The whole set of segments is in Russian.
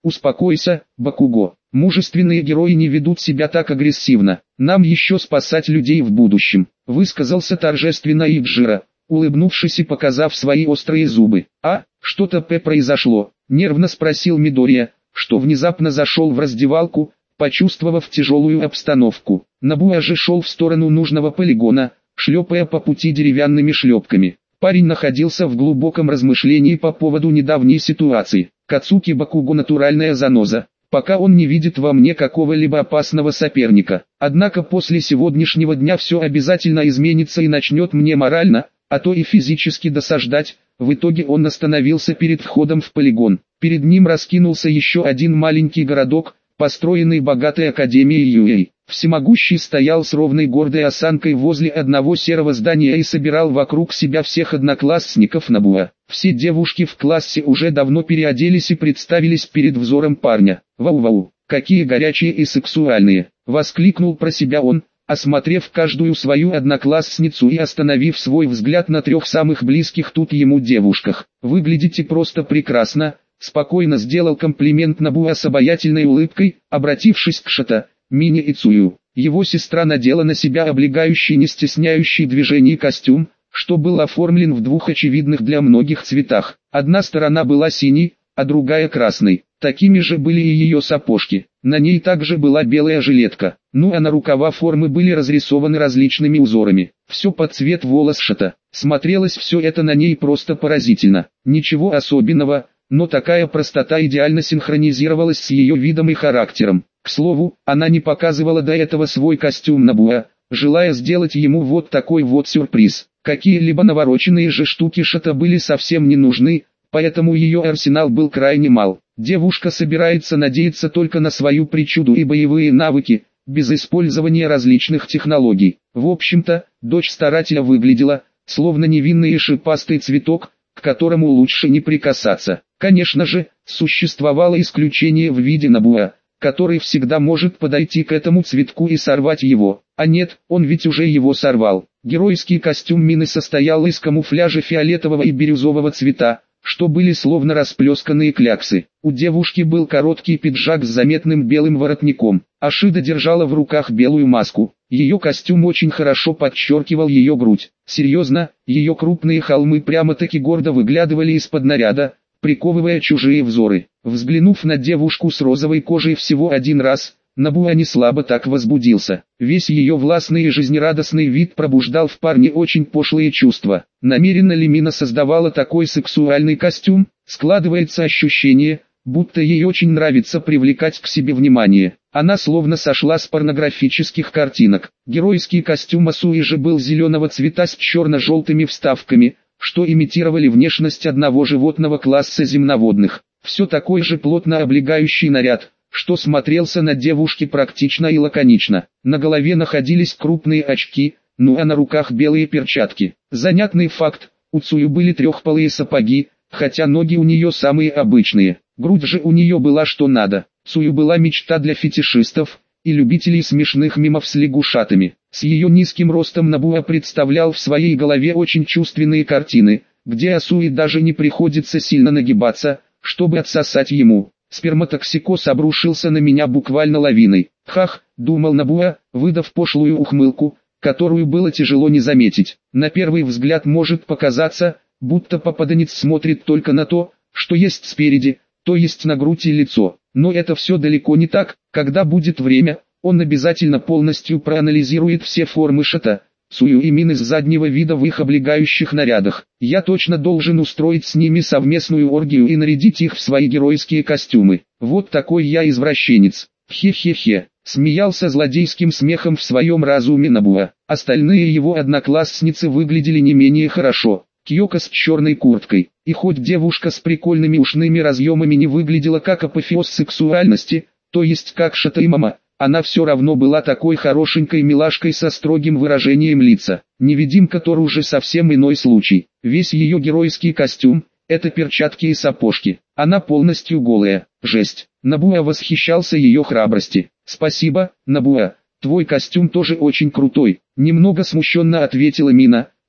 Успокойся, Бакуго. Мужественные герои не ведут себя так агрессивно. Нам еще спасать людей в будущем, высказался торжественно Иджира, улыбнувшись и показав свои острые зубы. А, что-то произошло, нервно спросил Мидория, что внезапно зашел в раздевалку, почувствовав тяжелую обстановку. Набуя же шел в сторону нужного полигона, шлепая по пути деревянными шлепками. Парень находился в глубоком размышлении по поводу недавней ситуации. Кацуки Бакуго натуральная заноза, пока он не видит во мне какого-либо опасного соперника. Однако после сегодняшнего дня все обязательно изменится и начнет мне морально, а то и физически досаждать. В итоге он остановился перед входом в полигон. Перед ним раскинулся еще один маленький городок, построенный богатой академией Юэй. Всемогущий стоял с ровной гордой осанкой возле одного серого здания и собирал вокруг себя всех одноклассников Набуа. Все девушки в классе уже давно переоделись и представились перед взором парня. «Вау-вау, какие горячие и сексуальные!» — воскликнул про себя он, осмотрев каждую свою одноклассницу и остановив свой взгляд на трех самых близких тут ему девушках. «Выглядите просто прекрасно!» — спокойно сделал комплимент Набуа с обаятельной улыбкой, обратившись к Шата, Мине и Цую. Его сестра надела на себя облегающий, не стесняющий движений костюм, что был оформлен в двух очевидных для многих цветах. Одна сторона была синей, а другая красной. Такими же были и ее сапожки. На ней также была белая жилетка. Ну а на рукава формы были разрисованы различными узорами. Все под цвет волос Шата. Смотрелось все это на ней просто поразительно. Ничего особенного, но такая простота идеально синхронизировалась с ее видом и характером. К слову, она не показывала до этого свой костюм Набуа, желая сделать ему вот такой вот сюрприз. Какие-либо навороченные же штуки Шата были совсем не нужны, поэтому ее арсенал был крайне мал. Девушка собирается надеяться только на свою причуду и боевые навыки, без использования различных технологий. В общем-то, дочь старателя выглядела, словно невинный и шипастый цветок, к которому лучше не прикасаться. Конечно же, существовало исключение в виде Набуа, который всегда может подойти к этому цветку и сорвать его. А нет, он ведь уже его сорвал. Геройский костюм Мины состоял из камуфляжа фиолетового и бирюзового цвета, что были словно расплесканные кляксы. У девушки был короткий пиджак с заметным белым воротником. Ашида держала в руках белую маску. Ее костюм очень хорошо подчеркивал ее грудь. Серьезно, ее крупные холмы прямо-таки гордо выглядывали из-под наряда, приковывая чужие взоры. Взглянув на девушку с розовой кожей всего один раз, Набуа не слабо так возбудился. Весь ее властный и жизнерадостный вид пробуждал в парне очень пошлые чувства. Намеренно ли Мина создавала такой сексуальный костюм? Складывается ощущение, будто ей очень нравится привлекать к себе внимание. Она словно сошла с порнографических картинок. Геройский костюм Асуи же был зеленого цвета с черно-желтыми вставками, что имитировали внешность одного животного класса земноводных. Все такой же плотно облегающий наряд, что смотрелся на девушке практично и лаконично. На голове находились крупные очки, ну а на руках белые перчатки. Занятный факт, у Цую были трехполые сапоги, хотя ноги у нее самые обычные. Грудь же у нее была что надо. Цую была мечта для фетишистов и любителей смешных мемов с лягушатами. С ее низким ростом Набуа представлял в своей голове очень чувственные картины, где Асуи даже не приходится сильно нагибаться, чтобы отсосать ему. Сперматоксикоз обрушился на меня буквально лавиной. Хах, думал Набуа, выдав пошлую ухмылку, которую было тяжело не заметить. На первый взгляд может показаться, будто попаданец смотрит только на то, что есть спереди, то есть на грудь и лицо. Но это все далеко не так. Когда будет время, он обязательно полностью проанализирует все формы Шата, Цую и Мины с заднего вида в их облегающих нарядах. Я точно должен устроить с ними совместную оргию и нарядить их в свои геройские костюмы. Вот такой я извращенец. Хе-хе-хе. Смеялся злодейским смехом в своем разуме Набуа. Остальные его одноклассницы выглядели не менее хорошо. Кьёко с черной курткой. И хоть девушка с прикольными ушными разъемами не выглядела как апофеоз сексуальности, то есть как Шата и Мама, она все равно была такой хорошенькой милашкой со строгим выражением лица. Невидимка Тор уже совсем иной случай. Весь ее геройский костюм — это перчатки и сапожки. Она полностью голая. Жесть. Набуа восхищался ее храбрости. «Спасибо, Набуа, твой костюм тоже очень крутой», — немного смущенно ответила Мина,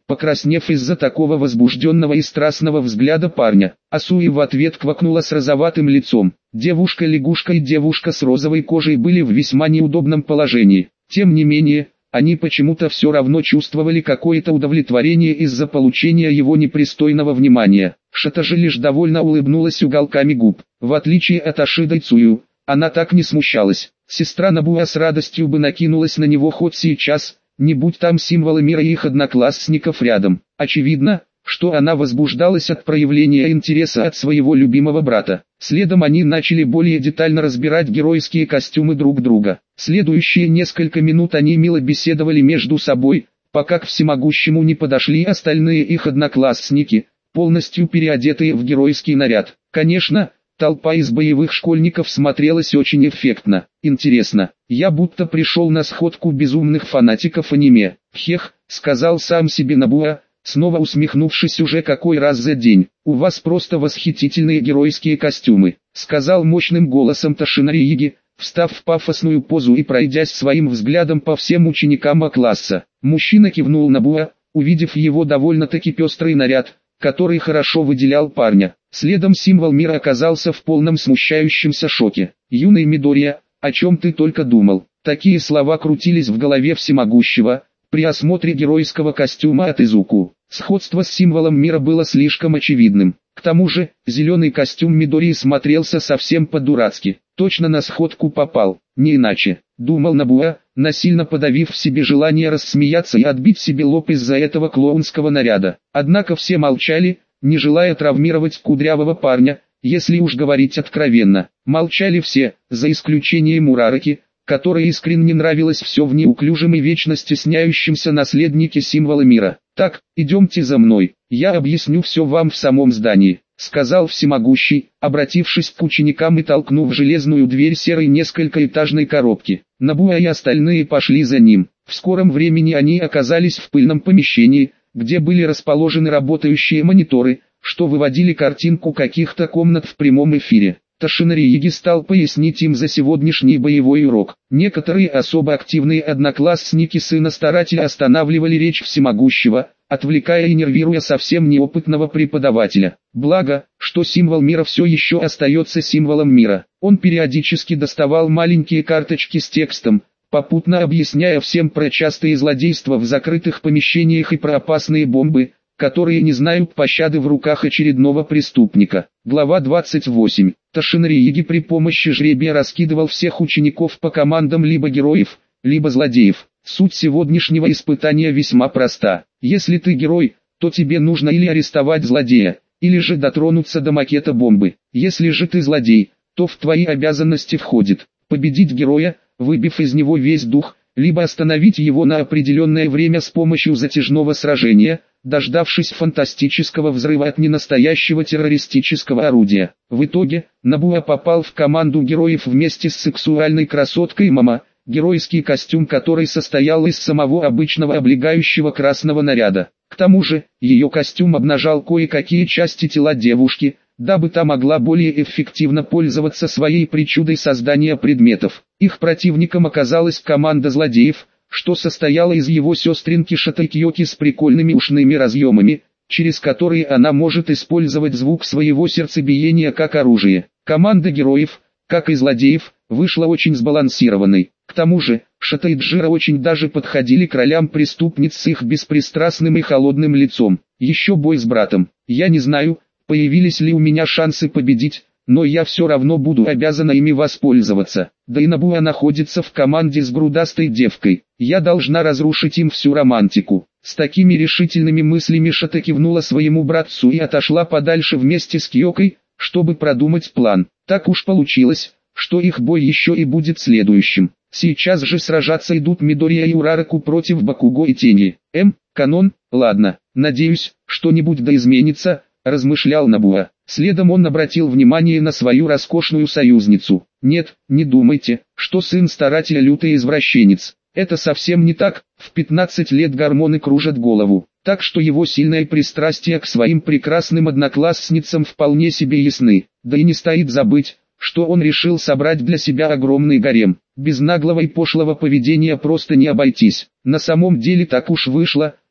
покраснев из-за такого возбужденного и страстного взгляда парня. Асуи в ответ квакнула с розоватым лицом. Девушка-лягушка и девушка с розовой кожей были в весьма неудобном положении. Тем не менее, они почему-то все равно чувствовали какое-то удовлетворение из-за получения его непристойного внимания. Шата же лишь довольно улыбнулась уголками губ. В отличие от Ашида Цую, она так не смущалась. Сестра Набуа с радостью бы накинулась на него хоть сейчас, не будь там символы мира и их одноклассников рядом. Очевидно, что она возбуждалась от проявления интереса от своего любимого брата. Следом они начали более детально разбирать геройские костюмы друг друга. Следующие несколько минут они мило беседовали между собой, пока к всемогущему не подошли остальные их одноклассники, полностью переодетые в геройский наряд. Конечно, толпа из боевых школьников смотрелась очень эффектно. Интересно, я будто пришел на сходку безумных фанатиков аниме. Хех, сказал сам себе Набуа, снова усмехнувшись уже какой раз за день. «У вас просто восхитительные геройские костюмы», сказал мощным голосом Тошинари Иги, встав в пафосную позу и пройдясь своим взглядом по всем ученикам А-класса. Мужчина кивнул Набуа, увидев его довольно-таки пестрый наряд, который хорошо выделял парня. Следом символ мира оказался в полном смущающемся шоке. «Юный Мидория, о чем ты только думал?» Такие слова крутились в голове всемогущего при осмотре геройского костюма от Изуку. Сходство с символом мира было слишком очевидным. К тому же, зеленый костюм Мидории смотрелся совсем по-дурацки. Точно на сходку попал, не иначе, думал Набуа, насильно подавив в себе желание рассмеяться и отбить себе лоб из-за этого клоунского наряда. Однако все молчали, не желая травмировать кудрявого парня, если уж говорить откровенно. Молчали все, за исключением Урараки, которой искренне нравилось все в неуклюжем и вечно стесняющемся наследнике символа мира. «Так, идемте за мной, я объясню все вам в самом здании», сказал всемогущий, обратившись к ученикам и толкнув железную дверь серой несколькоэтажной коробки. Набуа и остальные пошли за ним. В скором времени они оказались в пыльном помещении, где были расположены работающие мониторы, что выводили картинку каких-то комнат в прямом эфире. Тошинари Иги стал пояснить им за сегодняшний боевой урок. Некоторые особо активные одноклассники сына старателя останавливали речь всемогущего, отвлекая и нервируя совсем неопытного преподавателя. Благо, что символ мира все еще остается символом мира. Он периодически доставал маленькие карточки с текстом, попутно объясняя всем про частые злодейства в закрытых помещениях и про опасные бомбы, которые не знают пощады в руках очередного преступника. Глава 28. Тошинари Иги при помощи жребия раскидывал всех учеников по командам либо героев, либо злодеев. Суть сегодняшнего испытания весьма проста. Если ты герой, то тебе нужно или арестовать злодея, или же дотронуться до макета бомбы. Если же ты злодей, то в твои обязанности входит победить героя, выбив из него весь дух, либо остановить его на определенное время с помощью затяжного сражения, дождавшись фантастического взрыва от ненастоящего террористического орудия. В итоге, Набуа попал в команду героев вместе с сексуальной красоткой Мама, геройский костюм которой состоял из самого обычного облегающего красного наряда. К тому же, ее костюм обнажал кое-какие части тела девушки, дабы та могла более эффективно пользоваться своей причудой создания предметов. Их противником оказалась команда злодеев, что состояла из его сестринки Шатайкиоки с прикольными ушными разъемами, через которые она может использовать звук своего сердцебиения как оружие. Команда героев, как и злодеев, вышла очень сбалансированной. К тому же, Шата и Джира очень даже подходили к ролям преступниц с их беспристрастным и холодным лицом. Еще бой с братом. Я не знаю, появились ли у меня шансы победить, но я все равно буду обязана ими воспользоваться. Да и Набуа находится в команде с грудастой девкой. Я должна разрушить им всю романтику. С такими решительными мыслями Шата кивнула своему братцу и отошла подальше вместе с Кьёкой, чтобы продумать план. Так уж получилось, что их бой еще и будет следующим. Сейчас же сражаться идут Мидория и Урараку против Бакуго и Тени. Канон, ладно, надеюсь, что-нибудь да изменится, размышлял Набуа. Следом он обратил внимание на свою роскошную союзницу. Нет, не думайте, что сын старателя лютый извращенец. Это совсем не так, в 15 лет гормоны кружат голову. Так что его сильное пристрастие к своим прекрасным одноклассницам вполне себе ясны. Да и не стоит забыть, что он решил собрать для себя огромный гарем. Без наглого и пошлого поведения просто не обойтись. На самом деле так уж вышло,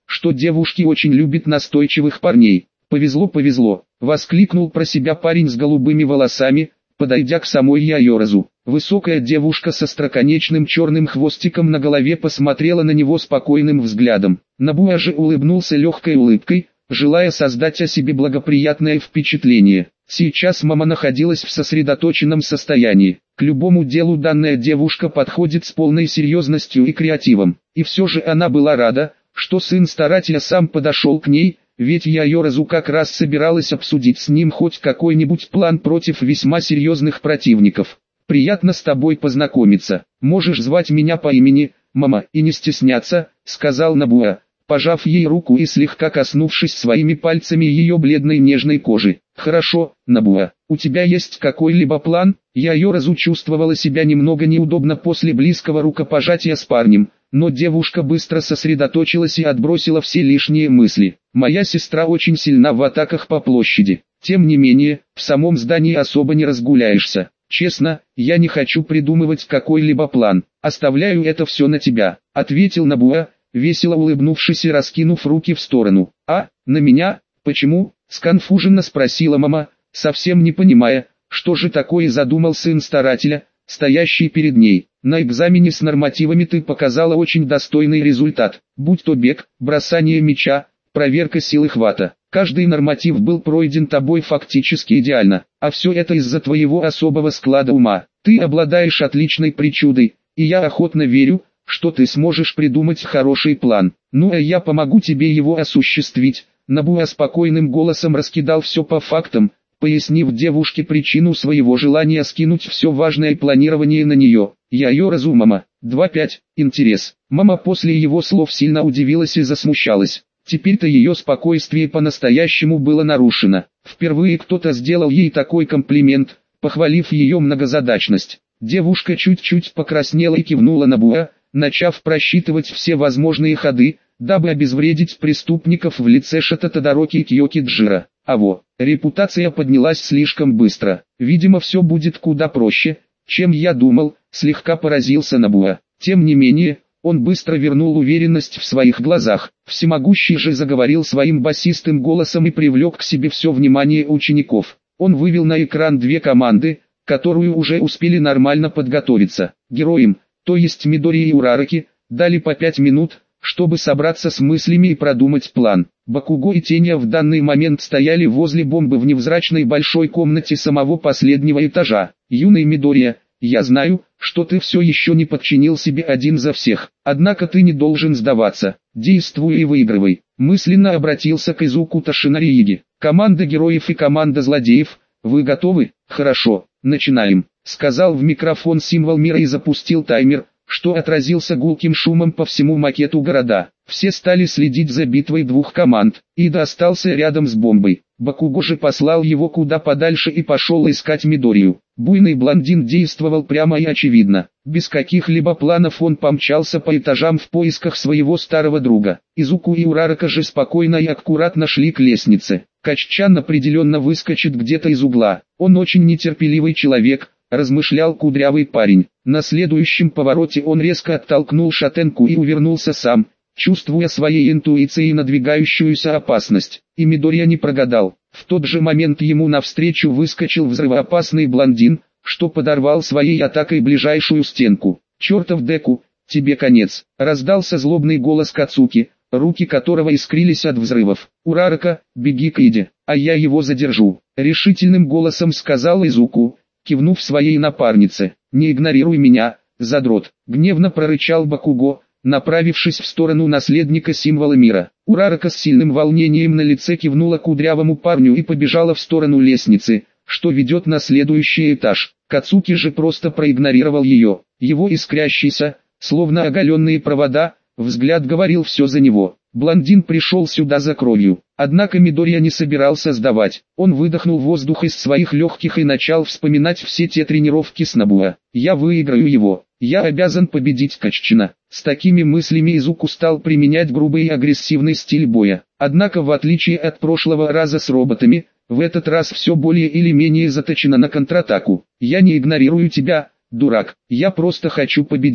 что девушки очень любят настойчивых парней. «Повезло, повезло», — воскликнул про себя парень с голубыми волосами, подойдя к самой Яйоразу. Высокая девушка со остроконечным черным хвостиком на голове посмотрела на него спокойным взглядом. Набуя же улыбнулся легкой улыбкой, желая создать о себе благоприятное впечатление. Сейчас мама находилась в сосредоточенном состоянии. К любому делу данная девушка подходит с полной серьезностью и креативом. И все же она была рада, что сын старателя сам подошел к ней, ведь Яйоразу как раз собиралась обсудить с ним хоть какой-нибудь план против весьма серьезных противников. «Приятно с тобой познакомиться. Можешь звать меня по имени, мама, и не стесняться», — сказал Набуя, пожав ей руку и слегка коснувшись своими пальцами ее бледной нежной кожи. «Хорошо, Набуя, у тебя есть какой-либо план?» Яйоразу чувствовала себя немного неудобно после близкого рукопожатия с парнем, но девушка быстро сосредоточилась и отбросила все лишние мысли. «Моя сестра очень сильна в атаках по площади. Тем не менее, в самом здании особо не разгуляешься. Честно, я не хочу придумывать какой-либо план. Оставляю это все на тебя», — ответил Набуя, весело улыбнувшись и раскинув руки в сторону. «А, на меня? Почему?» — сконфуженно спросила мама, совсем не понимая, что же такое задумал сын старателя, стоящий перед ней. «На экзамене с нормативами ты показала очень достойный результат, будь то бег, бросание мяча, проверка силы хвата. Каждый норматив был пройден тобой фактически идеально, а все это из-за твоего особого склада ума. Ты обладаешь отличной причудой, и я охотно верю, что ты сможешь придумать хороший план. Ну а я помогу тебе его осуществить». Набуя спокойным голосом раскидал все по фактам, пояснив девушке причину своего желания скинуть все важное планирование на нее. «Яйоразу, мама, 2-5, интерес». Мама после его слов сильно удивилась и засмущалась. Теперь-то ее спокойствие по-настоящему было нарушено. Впервые кто-то сделал ей такой комплимент, похвалив ее многозадачность. Девушка чуть-чуть покраснела и кивнула Набуя, начав просчитывать все возможные ходы, дабы обезвредить преступников в лице Шата Тодороки и Кьёки Джира. Репутация поднялась слишком быстро. Видимо, все будет куда проще, чем я думал, слегка поразился Набуя. Тем не менее, он быстро вернул уверенность в своих глазах. Всемогущий же заговорил своим басистым голосом и привлек к себе все внимание учеников. Он вывел на экран две команды, которые уже успели нормально подготовиться. Героям, то есть Мидори и Урараки, дали по 5 минут, чтобы собраться с мыслями и продумать план. Бакуго и Теня в данный момент стояли возле бомбы в невзрачной большой комнате самого последнего этажа. «Юный Мидория, я знаю, что ты все еще не подчинил себе один за всех, однако ты не должен сдаваться, действуй и выигрывай», мысленно обратился к Изуку Тошинарииги. «Команда героев и команда злодеев, вы готовы? Хорошо, начинаем», сказал в микрофон символ мира и запустил таймер, что отразился гулким шумом по всему макету города. Все стали следить за битвой двух команд. Ида остался рядом с бомбой. Бакуго же послал его куда подальше и пошел искать Мидорию. Буйный блондин действовал прямо и очевидно. Без каких-либо планов он помчался по этажам в поисках своего старого друга. Изуку и Урарака же спокойно и аккуратно шли к лестнице. Каччан определенно выскочит где-то из угла. Он очень нетерпеливый человек, размышлял кудрявый парень. На следующем повороте он резко оттолкнул шатенку и увернулся сам, чувствуя своей интуицией надвигающуюся опасность. И Мидория не прогадал. В тот же момент ему навстречу выскочил взрывоопасный блондин, что подорвал своей атакой ближайшую стенку. «Чертов Деку, тебе конец!» — раздался злобный голос Кацуки, руки которого искрились от взрывов. «Урарака, беги к Иде, а я его задержу!» — решительным голосом сказал Изуку, кивнув своей напарнице. «Не игнорируй меня, задрот!» — гневно прорычал Бакуго, направившись в сторону наследника символа мира. Урарака с сильным волнением на лице кивнула кудрявому парню и побежала в сторону лестницы, что ведет на следующий этаж. Кацуки же просто проигнорировал ее. Его искрящийся, словно оголенные провода, взгляд говорил все за него. Блондин пришел сюда за кровью. Однако Мидория не собирался сдавать. Он выдохнул воздух из своих легких и начал вспоминать все те тренировки с Набуя. «Я выиграю его. Я обязан победить Каччина». С такими мыслями Изуку стал применять грубый и агрессивный стиль боя. Однако в отличие от прошлого раза с роботами, в этот раз все более или менее заточено на контратаку. «Я не игнорирую тебя, дурак, я просто хочу победить»,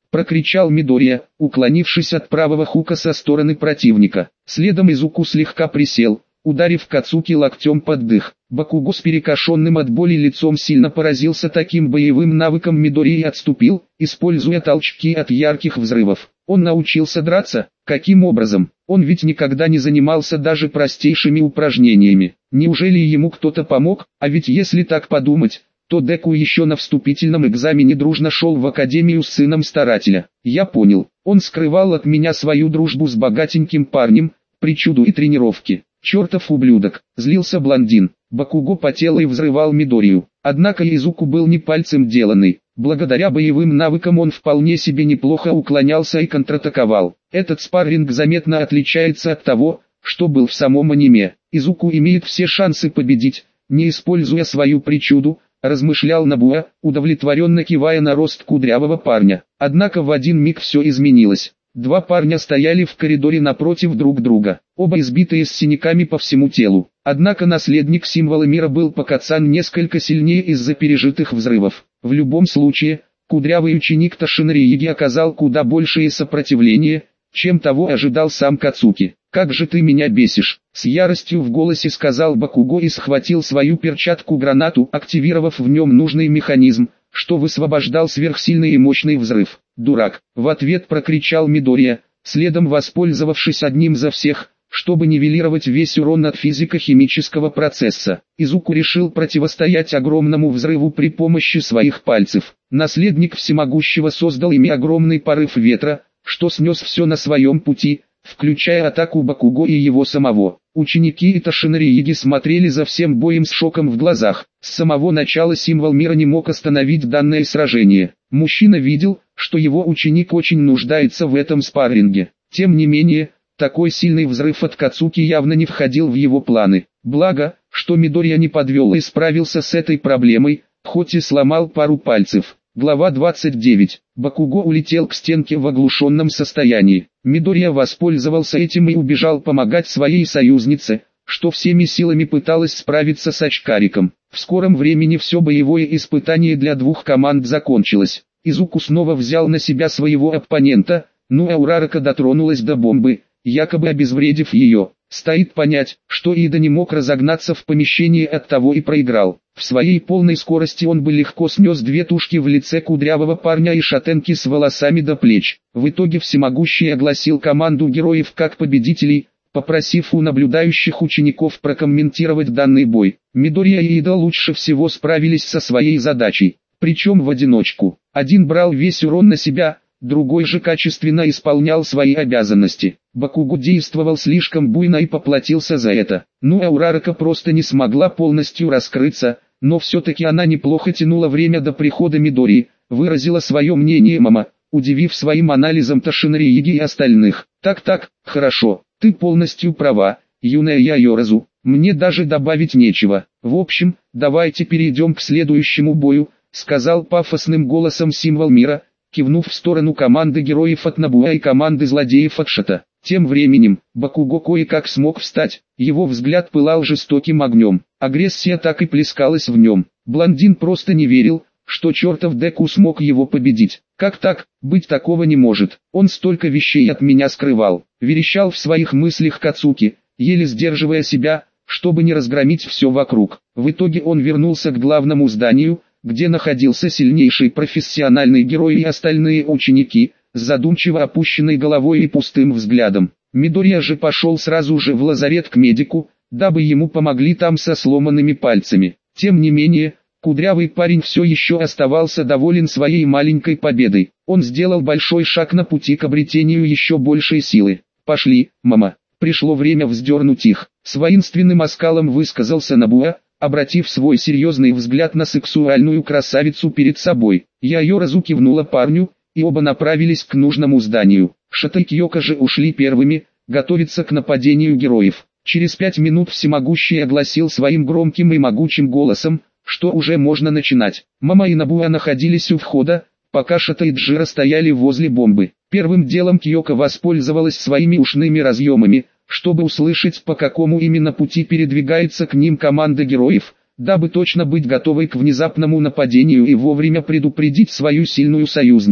прокричал Мидория, уклонившись от правого хука со стороны противника. Следом Изуку слегка присел, ударив Кацуки локтем под дых. Бакуго с перекошенным от боли лицом сильно поразился таким боевым навыком Мидории и отступил, используя толчки от ярких взрывов. Он научился драться? Каким образом? Он ведь никогда не занимался даже простейшими упражнениями. Неужели ему кто-то помог? А ведь если так подумать, то Деку еще на вступительном экзамене дружно шел в академию с сыном старателя. Я понял, он скрывал от меня свою дружбу с богатеньким парнем, причуду и тренировки. Чертов ублюдок, злился блондин. Бакуго потел и взрывал Мидорию. Однако Изуку был не пальцем деланный. Благодаря боевым навыкам он вполне себе неплохо уклонялся и контратаковал. Этот спарринг заметно отличается от того, что был в самом аниме. Изуку имеет все шансы победить, не используя свою причуду, размышлял Набуа, удовлетворенно кивая на рост кудрявого парня. Однако в один миг все изменилось. Два парня стояли в коридоре напротив друг друга, оба избитые с синяками по всему телу. Однако наследник символа мира был Покацан несколько сильнее из-за пережитых взрывов. В любом случае, кудрявый ученик Тошинори оказал куда большее сопротивление, чем того ожидал сам Кацуки. «Как же ты меня бесишь!» — с яростью в голосе сказал Бакуго и схватил свою перчатку-гранату, активировав в нем нужный механизм, что высвобождал сверхсильный и мощный взрыв. «Дурак!» — в ответ прокричал Мидория, следом воспользовавшись одним за всех, чтобы нивелировать весь урон от физико-химического процесса. Изуку решил противостоять огромному взрыву при помощи своих пальцев. Наследник всемогущего создал ими огромный порыв ветра, что снес все на своем пути, включая атаку Бакуго и его самого. Ученики Тошинори смотрели за всем боем с шоком в глазах. С самого начала символ мира не мог остановить данное сражение. Мужчина видел, что его ученик очень нуждается в этом спарринге. Тем не менее, такой сильный взрыв от Кацуки явно не входил в его планы. Благо, что Мидория не подвел и справился с этой проблемой, хоть и сломал пару пальцев. Глава 29. Бакуго улетел к стенке в оглушенном состоянии. Мидория воспользовался этим и убежал помогать своей союзнице, что всеми силами пыталась справиться с очкариком. В скором времени все боевое испытание для двух команд закончилось. Изуку снова взял на себя своего оппонента, но Аурарака дотронулась до бомбы, якобы обезвредив ее. Стоит понять, что Ида не мог разогнаться в помещении, оттого и проиграл. В своей полной скорости он бы легко снес две тушки в лице кудрявого парня и шатенки с волосами до плеч. В итоге всемогущий огласил команду героев как победителей, попросив у наблюдающих учеников прокомментировать данный бой. Мидория и Ида лучше всего справились со своей задачей, причем в одиночку. Один брал весь урон на себя, другой же качественно исполнял свои обязанности. Бакуго действовал слишком буйно и поплатился за это. Аурарака просто не смогла полностью раскрыться, но все-таки она неплохо тянула время до прихода Мидории, выразила свое мнение мама, удивив своим анализом Тошинори и остальных. Так, хорошо, ты полностью права, юная Яйоразу, мне даже добавить нечего. В общем, давайте перейдем к следующему бою, сказал пафосным голосом символ мира, кивнув в сторону команды героев от Набуа и команды злодеев от Шата. Тем временем, Бакуго кое-как смог встать, его взгляд пылал жестоким огнем, агрессия так и плескалась в нем. Блондин просто не верил, что чертов Деку смог его победить. Как так, быть такого не может, он столько вещей от меня скрывал, верещал в своих мыслях Кацуки, еле сдерживая себя, чтобы не разгромить все вокруг. В итоге он вернулся к главному зданию, где находился сильнейший профессиональный герой и остальные ученики, с задумчиво опущенной головой и пустым взглядом. Мидория же пошел сразу же в лазарет к медику, дабы ему помогли там со сломанными пальцами. Тем не менее, кудрявый парень все еще оставался доволен своей маленькой победой. Он сделал большой шаг на пути к обретению еще большей силы. «Пошли, мама, пришло время вздернуть их», — с воинственным оскалом высказался Набуа, обратив свой серьезный взгляд на сексуальную красавицу перед собой. Яйоразу кивнула парню, и оба направились к нужному зданию. Шата и Кьёко же ушли первыми, готовиться к нападению героев. Через 5 минут всемогущий огласил своим громким и могучим голосом, что уже можно начинать. Мама и Набуа находились у входа, пока Шата и Джира стояли возле бомбы. Первым делом Кьёко воспользовалась своими ушными разъемами, чтобы услышать, по какому именно пути передвигается к ним команда героев, дабы точно быть готовой к внезапному нападению и вовремя предупредить свою сильную союзницу.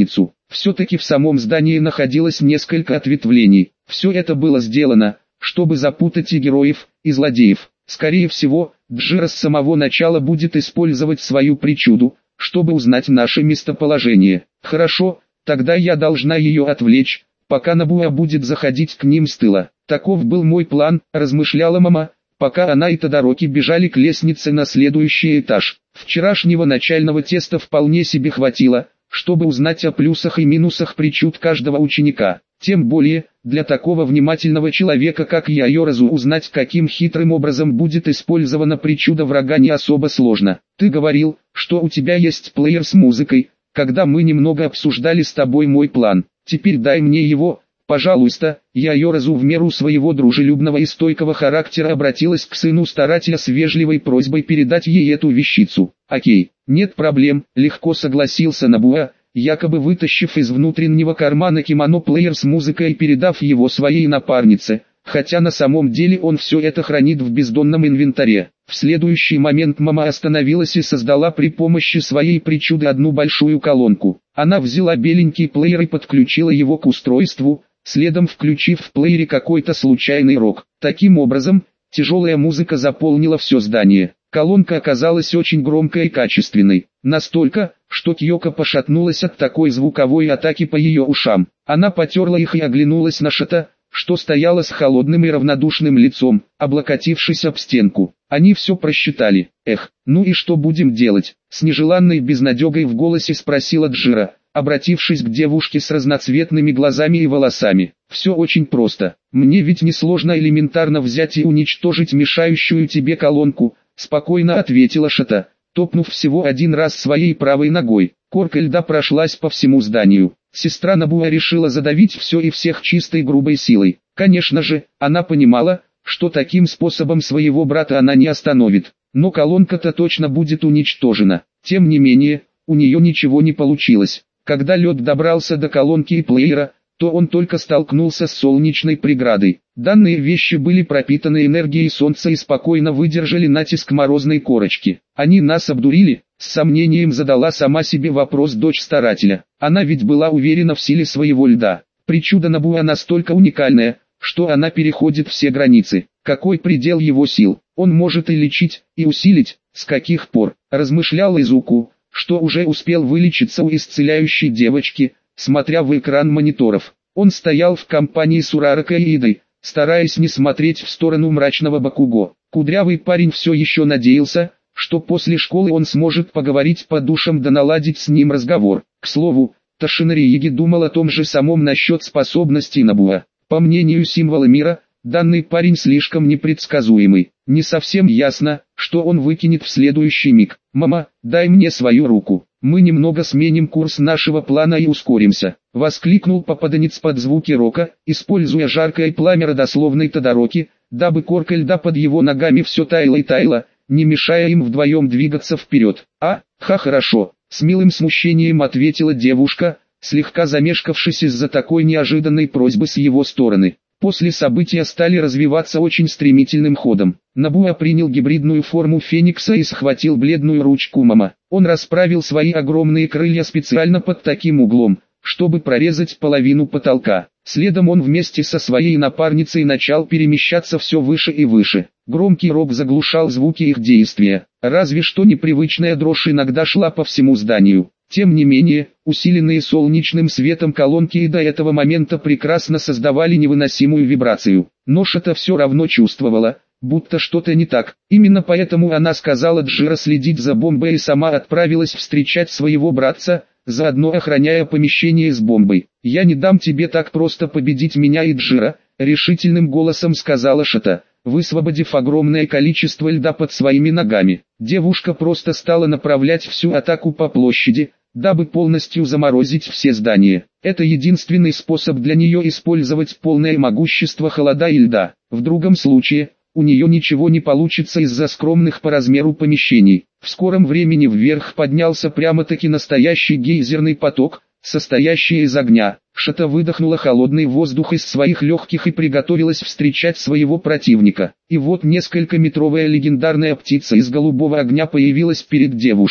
Все-таки в самом здании находилось несколько ответвлений. Все это было сделано, чтобы запутать и героев, и злодеев. Скорее всего, Джира с самого начала будет использовать свою причуду, чтобы узнать наше местоположение. Хорошо, тогда я должна ее отвлечь, пока Набуа будет заходить к ним с тыла. Таков был мой план, размышляла мама, пока она и Тодороки бежали к лестнице на следующий этаж. Вчерашнего начального теста вполне себе хватило, чтобы узнать о плюсах и минусах причуд каждого ученика. Тем более, для такого внимательного человека, как я, Йоразу, узнать, каким хитрым образом будет использована причуда врага, не особо сложно. Ты говорил, что у тебя есть плеер с музыкой, когда мы немного обсуждали с тобой мой план. Теперь дай мне его, пожалуйста. Я, Йоразу, в меру своего дружелюбного и стойкого характера обратилась к сыну старателя с вежливой просьбой передать ей эту вещицу. Окей, нет проблем, легко согласился Набуа, якобы вытащив из внутреннего кармана кимоно плеер с музыкой и передав его своей напарнице, хотя на самом деле он все это хранит в бездонном инвентаре. В следующий момент мама остановилась и создала при помощи своей причуды одну большую колонку. Она взяла беленький плеер и подключила его к устройству, следом включив в плеере какой-то случайный рок. Таким образом, тяжелая музыка заполнила все здание. Колонка оказалась очень громкой и качественной. Настолько, что Кьёко пошатнулась от такой звуковой атаки по ее ушам. Она потерла их и оглянулась на Шата, что стояла с холодным и равнодушным лицом, облокотившись об стенку. Они все просчитали. Эх, ну и что будем делать? С нежеланной безнадегой в голосе спросила Джира, обратившись к девушке с разноцветными глазами и волосами. Все очень просто. Мне ведь несложно элементарно взять и уничтожить мешающую тебе колонку, спокойно ответила Шата, топнув всего один раз своей правой ногой. Корка льда прошлась по всему зданию. Сестра Набуа решила задавить все и всех чистой грубой силой. Конечно же, она понимала, что таким способом своего брата она не остановит, но колонка-то точно будет уничтожена. Тем не менее, у нее ничего не получилось. Когда лед добрался до колонки и плеера, то он только столкнулся с солнечной преградой. Данные вещи были пропитаны энергией солнца и спокойно выдержали натиск морозной корочки. Они нас обдурили, с сомнением задала сама себе вопрос дочь старателя. Она ведь была уверена в силе своего льда. Причуда Набуа настолько уникальная, что она переходит все границы. Какой предел его сил? Он может и лечить, и усилить. С каких пор? Размышлял Изуку, что уже успел вылечиться у исцеляющей девочки, смотря в экран мониторов. Он стоял в компании с Урарака и Идой, стараясь не смотреть в сторону мрачного Бакуго. Кудрявый парень все еще надеялся, что после школы он сможет поговорить по душам да наладить с ним разговор. К слову, Тошинари думал о том же самом насчет способностей Набуа. По мнению символа мира, данный парень слишком непредсказуемый. Не совсем ясно, что он выкинет в следующий миг. «Мама, дай мне свою руку. Мы немного сменим курс нашего плана и ускоримся», — воскликнул попаданец под звуки рока, используя жаркое пламя родословной Тодороки, дабы корка льда под его ногами все таяла и таяла, не мешая им вдвоем двигаться вперед. Хорошо», — с милым смущением ответила девушка, слегка замешкавшись из-за такой неожиданной просьбы с его стороны. После события стали развиваться очень стремительным ходом. Набуа принял гибридную форму Феникса и схватил бледную ручку мама. Он расправил свои огромные крылья специально под таким углом, чтобы прорезать половину потолка. Следом он вместе со своей напарницей начал перемещаться все выше и выше. Громкий рок заглушал звуки их действия. Разве что непривычная дрожь иногда шла по всему зданию. Тем не менее, усиленные солнечным светом колонки и до этого момента прекрасно создавали невыносимую вибрацию. Но Шата все равно чувствовала, будто что-то не так. Именно поэтому она сказала Джира следить за бомбой и сама отправилась встречать своего братца, заодно охраняя помещение с бомбой. «Я не дам тебе так просто победить меня и Джира», — решительным голосом сказала Шата, высвободив огромное количество льда под своими ногами. Девушка просто стала направлять всю атаку по площади, дабы полностью заморозить все здания. Это единственный способ для нее использовать полное могущество холода и льда. В другом случае, у нее ничего не получится из-за скромных по размеру помещений. В скором времени вверх поднялся прямо-таки настоящий гейзерный поток, состоящий из огня. Шата выдохнула холодный воздух из своих легких и приготовилась встречать своего противника. И вот несколькометровая легендарная птица из голубого огня появилась перед девушкой.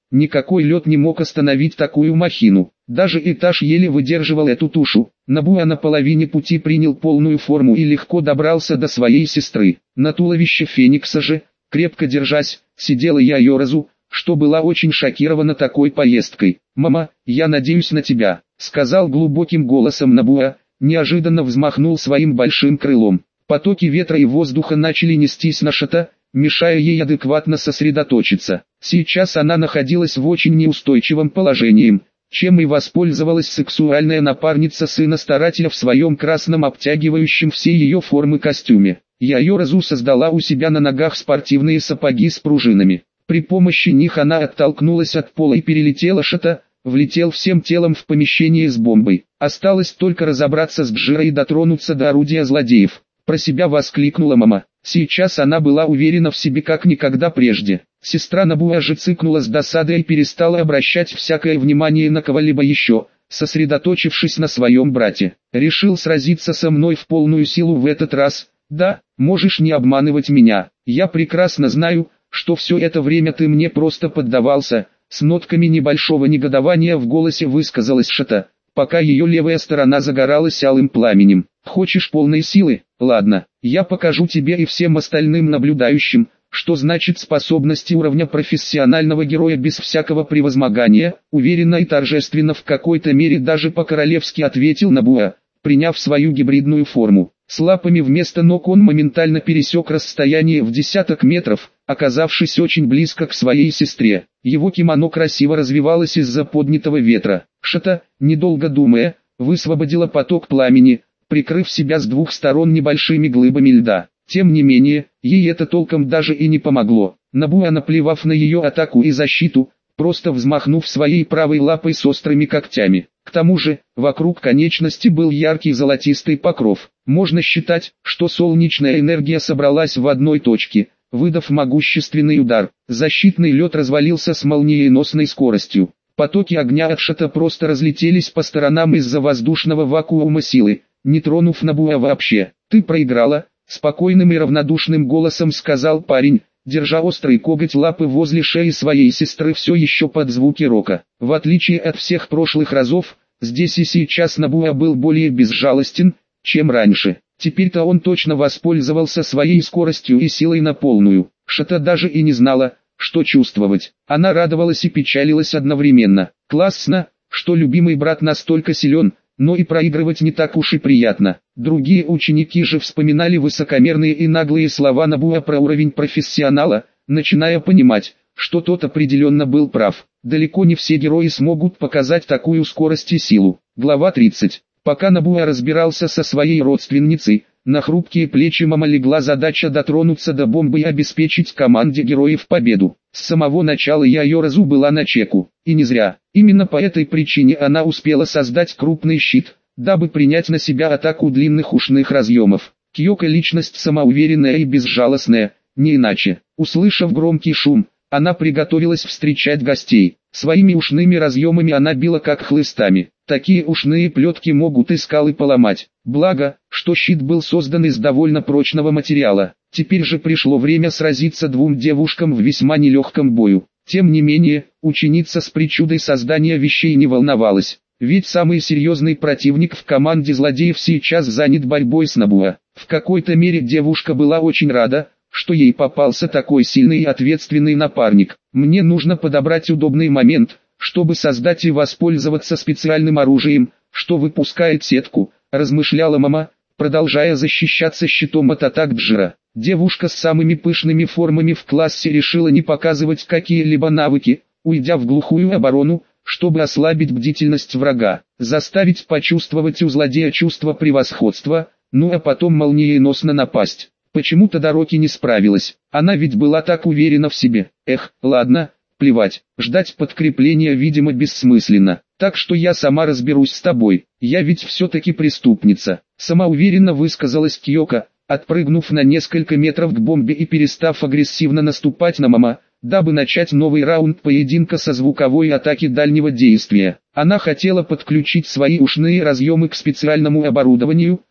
Никакой лед не мог остановить такую махину. Даже этаж еле выдерживал эту тушу. Набуя на половине пути принял полную форму и легко добрался до своей сестры. На туловище Феникса же, крепко держась, сидела Яйоразу, что была очень шокирована такой поездкой. «Мама, я надеюсь на тебя», — сказал глубоким голосом Набуя, неожиданно взмахнул своим большим крылом. Потоки ветра и воздуха начали нестись на Шата, мешая ей адекватно сосредоточиться. Сейчас она находилась в очень неустойчивом положении, чем и воспользовалась сексуальная напарница сына старателя в своем красном обтягивающем все ее формы костюме. Яйоразу создала у себя на ногах спортивные сапоги с пружинами. При помощи них она оттолкнулась от пола и перелетела Шата, влетел всем телом в помещение с бомбой. Осталось только разобраться с Джиро и дотронуться до орудия злодеев. Про себя воскликнула мама. Сейчас она была уверена в себе как никогда прежде. Сестра Набуя же цыкнула с досадой и перестала обращать всякое внимание на кого-либо еще, сосредоточившись на своем брате. «Решил сразиться со мной в полную силу в этот раз? Да, можешь не обманывать меня. Я прекрасно знаю, что все это время ты мне просто поддавался», с нотками небольшого негодования в голосе высказалась Шата, пока ее левая сторона загоралась алым пламенем. «Хочешь полной силы? Ладно, я покажу тебе и всем остальным наблюдающим, что значит способности уровня профессионального героя без всякого превозмогания», уверенно и торжественно, в какой-то мере даже по-королевски ответил Набуя, приняв свою гибридную форму. С лапами вместо ног он моментально пересек расстояние в десяток метров, оказавшись очень близко к своей сестре. Его кимоно красиво развивалось из-за поднятого ветра. Шата, недолго думая, высвободила поток пламени, прикрыв себя с двух сторон небольшими глыбами льда. Тем не менее, ей это толком даже и не помогло. Набуя, наплевав на ее атаку и защиту, просто взмахнув своей правой лапой с острыми когтями. К тому же, вокруг конечности был яркий золотистый покров. Можно считать, что солнечная энергия собралась в одной точке, выдав могущественный удар. Защитный лед развалился с молниеносной скоростью. Потоки огня от Шата просто разлетелись по сторонам из-за воздушного вакуума силы, не тронув Набуя вообще. «Ты проиграла», — спокойным и равнодушным голосом сказал парень, держа острый коготь лапы возле шеи своей сестры все еще под звуки рока. В отличие от всех прошлых разов, здесь и сейчас Набуя был более безжалостен, чем раньше. Теперь-то он точно воспользовался своей скоростью и силой на полную. Шата даже и не знала, что чувствовать. Она радовалась и печалилась одновременно. Классно, что любимый брат настолько силен, но и проигрывать не так уж и приятно. Другие ученики же вспоминали высокомерные и наглые слова Набуя про уровень профессионала, начиная понимать, что тот определенно был прав. Далеко не все герои смогут показать такую скорость и силу. Глава 30. Пока Набуя разбирался со своей родственницей, на хрупкие плечи мама легла задача дотронуться до бомбы и обеспечить команде героев победу. С самого начала Яйоразу была на чеку, и не зря. Именно по этой причине она успела создать крупный щит, дабы принять на себя атаку длинных ушных разъемов. Кьёко личность самоуверенная и безжалостная, не иначе. Услышав громкий шум, она приготовилась встречать гостей. Своими ушными разъемами она била как хлыстами. Такие ушные плетки могут и скалы поломать. Благо, что щит был создан из довольно прочного материала. Теперь же пришло время сразиться двум девушкам в весьма нелегком бою. Тем не менее, ученица с причудой создания вещей не волновалась. Ведь самый серьезный противник в команде злодеев сейчас занят борьбой с Набуя. В какой-то мере девушка была очень рада, что ей попался такой сильный и ответственный напарник. «Мне нужно подобрать удобный момент, чтобы создать и воспользоваться специальным оружием, что выпускает сетку», размышляла мама, продолжая защищаться щитом от атак Джиро. Девушка с самыми пышными формами в классе решила не показывать какие-либо навыки, уйдя в глухую оборону, чтобы ослабить бдительность врага, заставить почувствовать у злодея чувство превосходства, ну а потом молниеносно напасть. Почему-то Дороки не справилась, она ведь была так уверена в себе. Ладно, плевать, ждать подкрепления видимо бессмысленно, так что я сама разберусь с тобой, я ведь все-таки преступница, самоуверенно высказалась Кьёко, отпрыгнув на несколько метров к бомбе и перестав агрессивно наступать на мама, дабы начать новый раунд поединка со звуковой атаки дальнего действия. Она хотела подключить свои ушные разъемы к специальному оборудованию,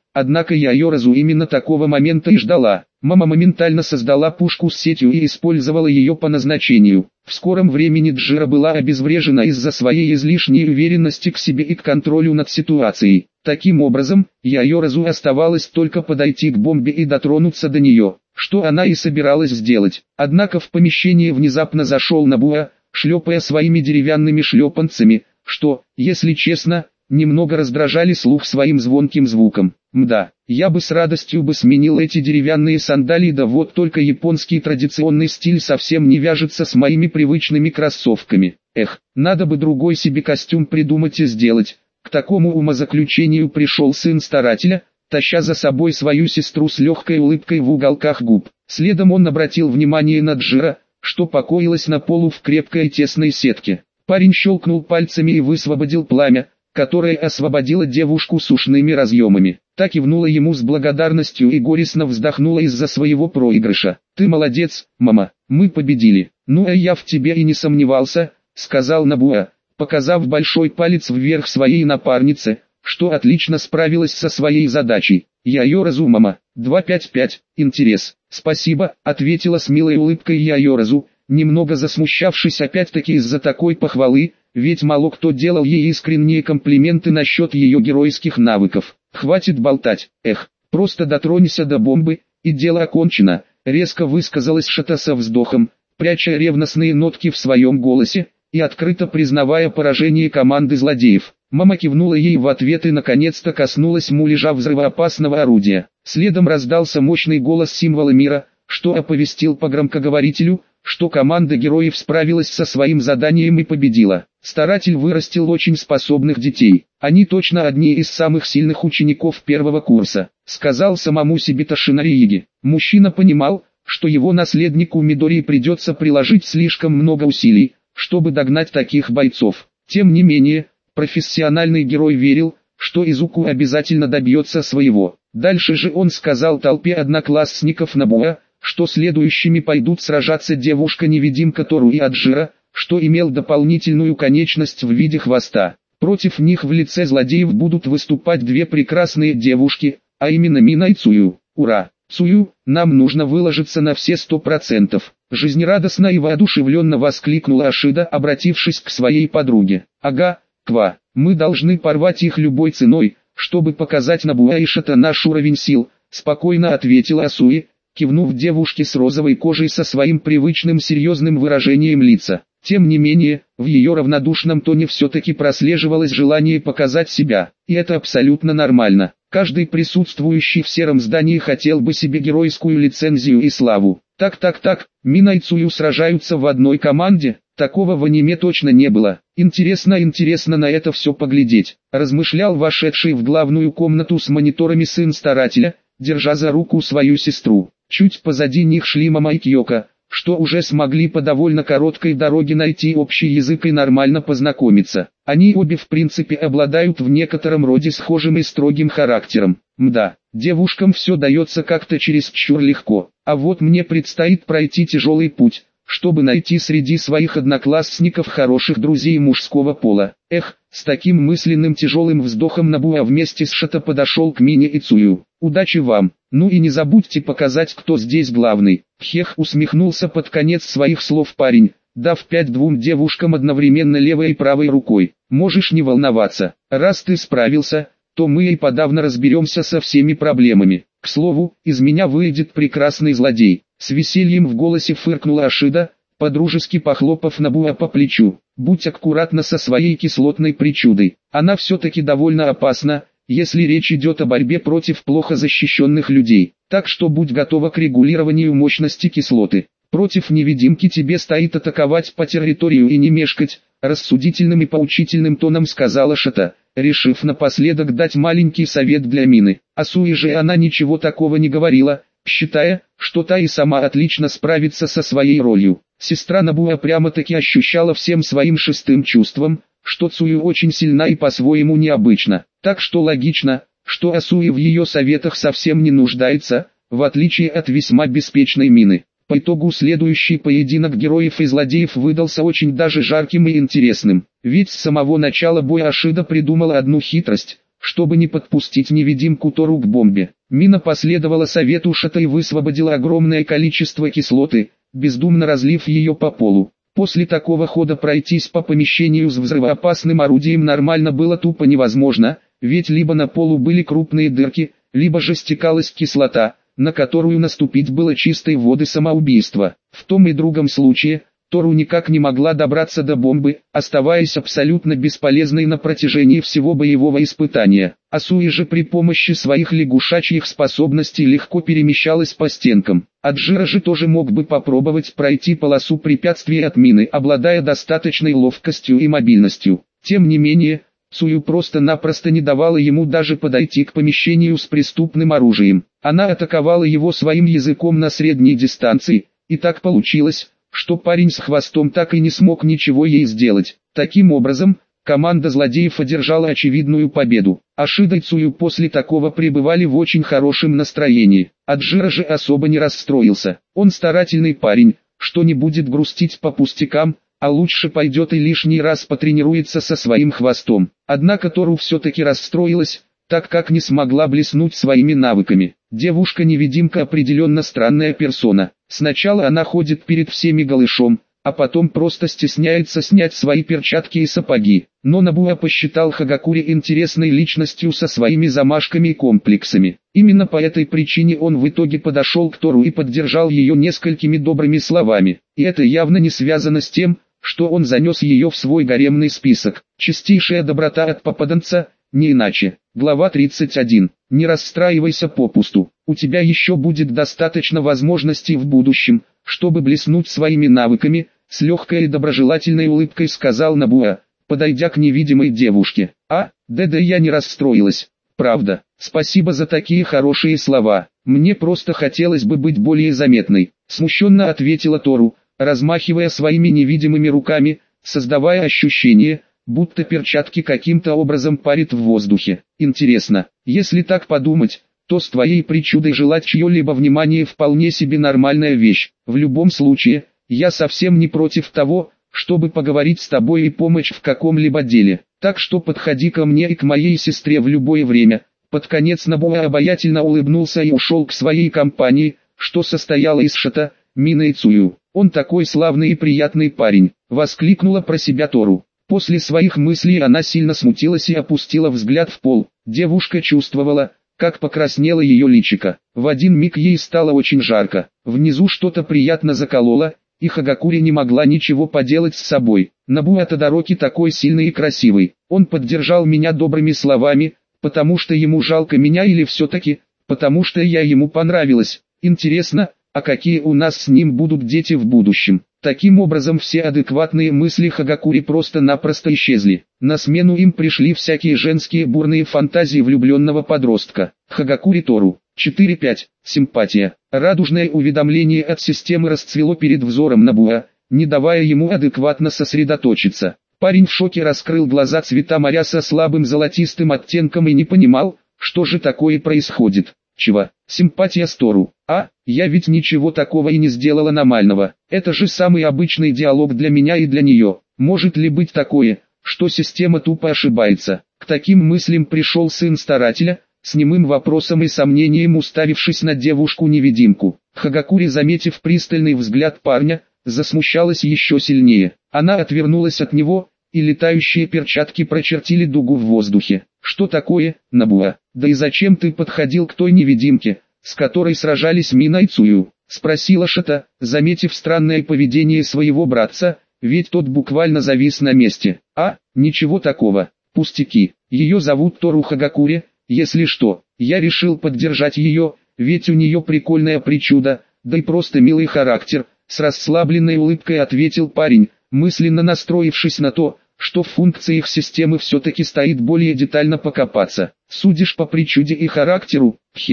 Однако Яйоразу именно такого момента и ждала. Мама моментально создала пушку с сетью и использовала ее по назначению. В скором времени Джира была обезврежена из-за своей излишней уверенности к себе и к контролю над ситуацией. Таким образом, Яйоразу оставалось только подойти к бомбе и дотронуться до нее, что она и собиралась сделать. Однако в помещение внезапно зашел Набуа, шлепая своими деревянными шлепанцами, что, если честно, немного раздражали слух своим звонким звуком. Мда, я бы с радостью сменил эти деревянные сандалии, да вот только японский традиционный стиль совсем не вяжется с моими привычными кроссовками. Эх, надо бы другой себе костюм придумать и сделать. К такому умозаключению пришел сын старателя, таща за собой свою сестру с легкой улыбкой в уголках губ. Следом он обратил внимание на Джира, что покоилась на полу в крепкой тесной сетке. Парень щелкнул пальцами и высвободил пламя, которое освободило девушку с ушными разъемами. Та кивнула ему с благодарностью и горестно вздохнула из-за своего проигрыша. «Ты молодец, мама, мы победили». «Ну а я в тебе и не сомневался», — сказал Набуа, показав большой палец вверх своей напарнице, что отлично справилась со своей задачей. «Яйоразу, мама, 255, интерес». «Спасибо», — ответила с милой улыбкой Яйоразу, немного засмущавшись опять-таки из-за такой похвалы, ведь мало кто делал ей искренние комплименты насчет ее геройских навыков. «Хватит болтать, просто дотронься до бомбы, и дело окончено», — резко высказалась Шата со вздохом, пряча ревностные нотки в своем голосе, и открыто признавая поражение команды злодеев. Мама кивнула ей в ответ и наконец-то коснулась муляжа взрывоопасного орудия. Следом раздался мощный голос символа мира, что оповестил по громкоговорителю, что команда героев справилась со своим заданием и победила. Старатель вырастил очень способных детей. Они точно одни из самых сильных учеников первого курса, сказал самому себе Тошинарииги. Мужчина понимал, что его наследнику Мидори придется приложить слишком много усилий, чтобы догнать таких бойцов. Тем не менее, профессиональный герой верил, что Изуку обязательно добьется своего. Дальше же он сказал толпе одноклассников Набуа, что следующими пойдут сражаться девушка-невидимка Тору и Аджира, что имел дополнительную конечность в виде хвоста. Против них в лице злодеев будут выступать две прекрасные девушки, а именно Мина и Цую. Ура! Цую, нам нужно выложиться на все 100%. Жизнерадостно и воодушевленно воскликнула Ашида, обратившись к своей подруге. Ага, Ква, мы должны порвать их любой ценой, чтобы показать Набуа и Шата наш уровень сил, спокойно ответила Асуи, кивнув девушке с розовой кожей со своим привычным серьезным выражением лица. Тем не менее, в ее равнодушном тоне все-таки прослеживалось желание показать себя, и это абсолютно нормально. Каждый присутствующий в сером здании хотел бы себе геройскую лицензию и славу. Так, Мина и Цую сражаются в одной команде? Такого в аниме точно не было. Интересно на это все поглядеть, размышлял вошедший в главную комнату с мониторами сын старателя, держа за руку свою сестру. Чуть позади них шли Мама и Кьёка, что уже смогли по довольно короткой дороге найти общий язык и нормально познакомиться. Они обе в принципе обладают в некотором роде схожим и строгим характером. Мда, девушкам все дается как-то чересчур легко, а вот мне предстоит пройти тяжелый путь, чтобы найти среди своих одноклассников хороших друзей мужского пола. С таким мысленным тяжелым вздохом Набуа вместе с Шата подошел к Мине и Цую. Удачи вам, ну и не забудьте показать, кто здесь главный. Усмехнулся под конец своих слов парень, дав 5 двум девушкам одновременно левой и правой рукой. Можешь не волноваться, раз ты справился, то мы и подавно разберемся со всеми проблемами. К слову, из меня выйдет прекрасный злодей. С весельем в голосе фыркнула Ашида, подружески похлопав Набуа по плечу. Будь аккуратна со своей кислотной причудой. Она все-таки довольно опасна, если речь идет о борьбе против плохо защищенных людей. Так что будь готова к регулированию мощности кислоты. Против невидимки тебе стоит атаковать по территорию и не мешкать, рассудительным и поучительным тоном сказала Шата, решив напоследок дать маленький совет для Мины. Асуи же она ничего такого не говорила, считая, что та и сама отлично справится со своей ролью. Сестра Набуа прямо-таки ощущала всем своим шестым чувством, что Цую очень сильна и по-своему необычна. Так что логично, что Асуи в ее советах совсем не нуждается, в отличие от весьма беспечной Мины. По итогу следующий поединок героев и злодеев выдался очень даже жарким и интересным. Ведь с самого начала боя Ашида придумала одну хитрость, чтобы не подпустить невидимку Тору к бомбе. Мина последовала совету Шата и высвободила огромное количество кислоты, бездумно разлив ее по полу. После такого хода пройтись по помещению с взрывоопасным орудием нормально было тупо невозможно, ведь либо на полу были крупные дырки, либо же стекалась кислота, на которую наступить было чистой воды самоубийство. В том и другом случае, Тору никак не могла добраться до бомбы, оставаясь абсолютно бесполезной на протяжении всего боевого испытания. Асуи же при помощи своих лягушачьих способностей легко перемещалась по стенкам. Аджира же тоже мог бы попробовать пройти полосу препятствий от мины, обладая достаточной ловкостью и мобильностью. Тем не менее, Цую просто-напросто не давала ему даже подойти к помещению с преступным оружием. Она атаковала его своим языком на средней дистанции, и так получилось, что парень с хвостом так и не смог ничего ей сделать. Таким образом, команда злодеев одержала очевидную победу. Ашида и Цую после такого пребывали в очень хорошем настроении. Аджира же особо не расстроился. Он старательный парень, что не будет грустить по пустякам, а лучше пойдет и лишний раз потренируется со своим хвостом. Однако Тору все-таки расстроилась, так как не смогла блеснуть своими навыками. Девушка-невидимка определенно странная персона. Сначала она ходит перед всеми голышом, а потом просто стесняется снять свои перчатки и сапоги. Но Набуа посчитал Хагакури интересной личностью со своими замашками и комплексами. Именно по этой причине он в итоге подошел к Тору и поддержал ее несколькими добрыми словами. И это явно не связано с тем, что он занес ее в свой гаремный список. Чистейшая доброта от попаданца, не иначе. Глава 31. Не расстраивайся попусту. У тебя еще будет достаточно возможностей в будущем, чтобы блеснуть своими навыками, с легкой и доброжелательной улыбкой сказал Набуа, подойдя к невидимой девушке. Да я не расстроилась. Правда, спасибо за такие хорошие слова. Мне просто хотелось бы быть более заметной. Смущенно ответила Тору, размахивая своими невидимыми руками, создавая ощущение, будто перчатки каким-то образом парят в воздухе. Интересно, если так подумать, то с твоей причудой желать чье-либо внимание вполне себе нормальная вещь. В любом случае, я совсем не против того, чтобы поговорить с тобой и помочь в каком-либо деле. Так что подходи ко мне и к моей сестре в любое время. Под конец Набуа обаятельно улыбнулся и ушел к своей компании, что состояла из Шата, Мина и Цую. Он такой славный и приятный парень, воскликнула про себя Тору. После своих мыслей она сильно смутилась и опустила взгляд в пол. Девушка чувствовала, как покраснело ее личико. В один миг ей стало очень жарко. Внизу что-то приятно закололо, и Хагакури не могла ничего поделать с собой. Набуа Тодороки такой сильный и красивый. Он поддержал меня добрыми словами, потому что ему жалко меня или все-таки, потому что я ему понравилась. Интересно, а какие у нас с ним будут дети в будущем? Таким образом все адекватные мысли Хагакури просто-напросто исчезли. На смену им пришли всякие женские бурные фантазии влюбленного подростка. Хагакури Тору. 4.5. Симпатия. Радужное уведомление от системы расцвело перед взором Набуа, не давая ему адекватно сосредоточиться. Парень в шоке раскрыл глаза цвета моря со слабым золотистым оттенком и не понимал, что же такое происходит. Чего? Симпатия с Тору. Я ведь ничего такого и не сделала нормального. Это же самый обычный диалог для меня и для нее. Может ли быть такое, что система тупо ошибается? К таким мыслям пришел сын старателя, с немым вопросом и сомнением уставившись на девушку-невидимку. Хагакури, заметив пристальный взгляд парня, засмущалась еще сильнее. Она отвернулась от него, и летающие перчатки прочертили дугу в воздухе. «Что такое, Набуа? Да и зачем ты подходил к той невидимке, с которой сражались Мина и Цую?» — спросила Шата, заметив странное поведение своего братца, ведь тот буквально завис на месте. Ничего такого, пустяки. Ее зовут Тору Хагакури, если что. Я решил поддержать ее, ведь у нее прикольная причуда, да и просто милый характер», — с расслабленной улыбкой ответил парень, мысленно настроившись на то, что в функциях системы все-таки стоит более детально покопаться. «Судишь по причуде и характеру,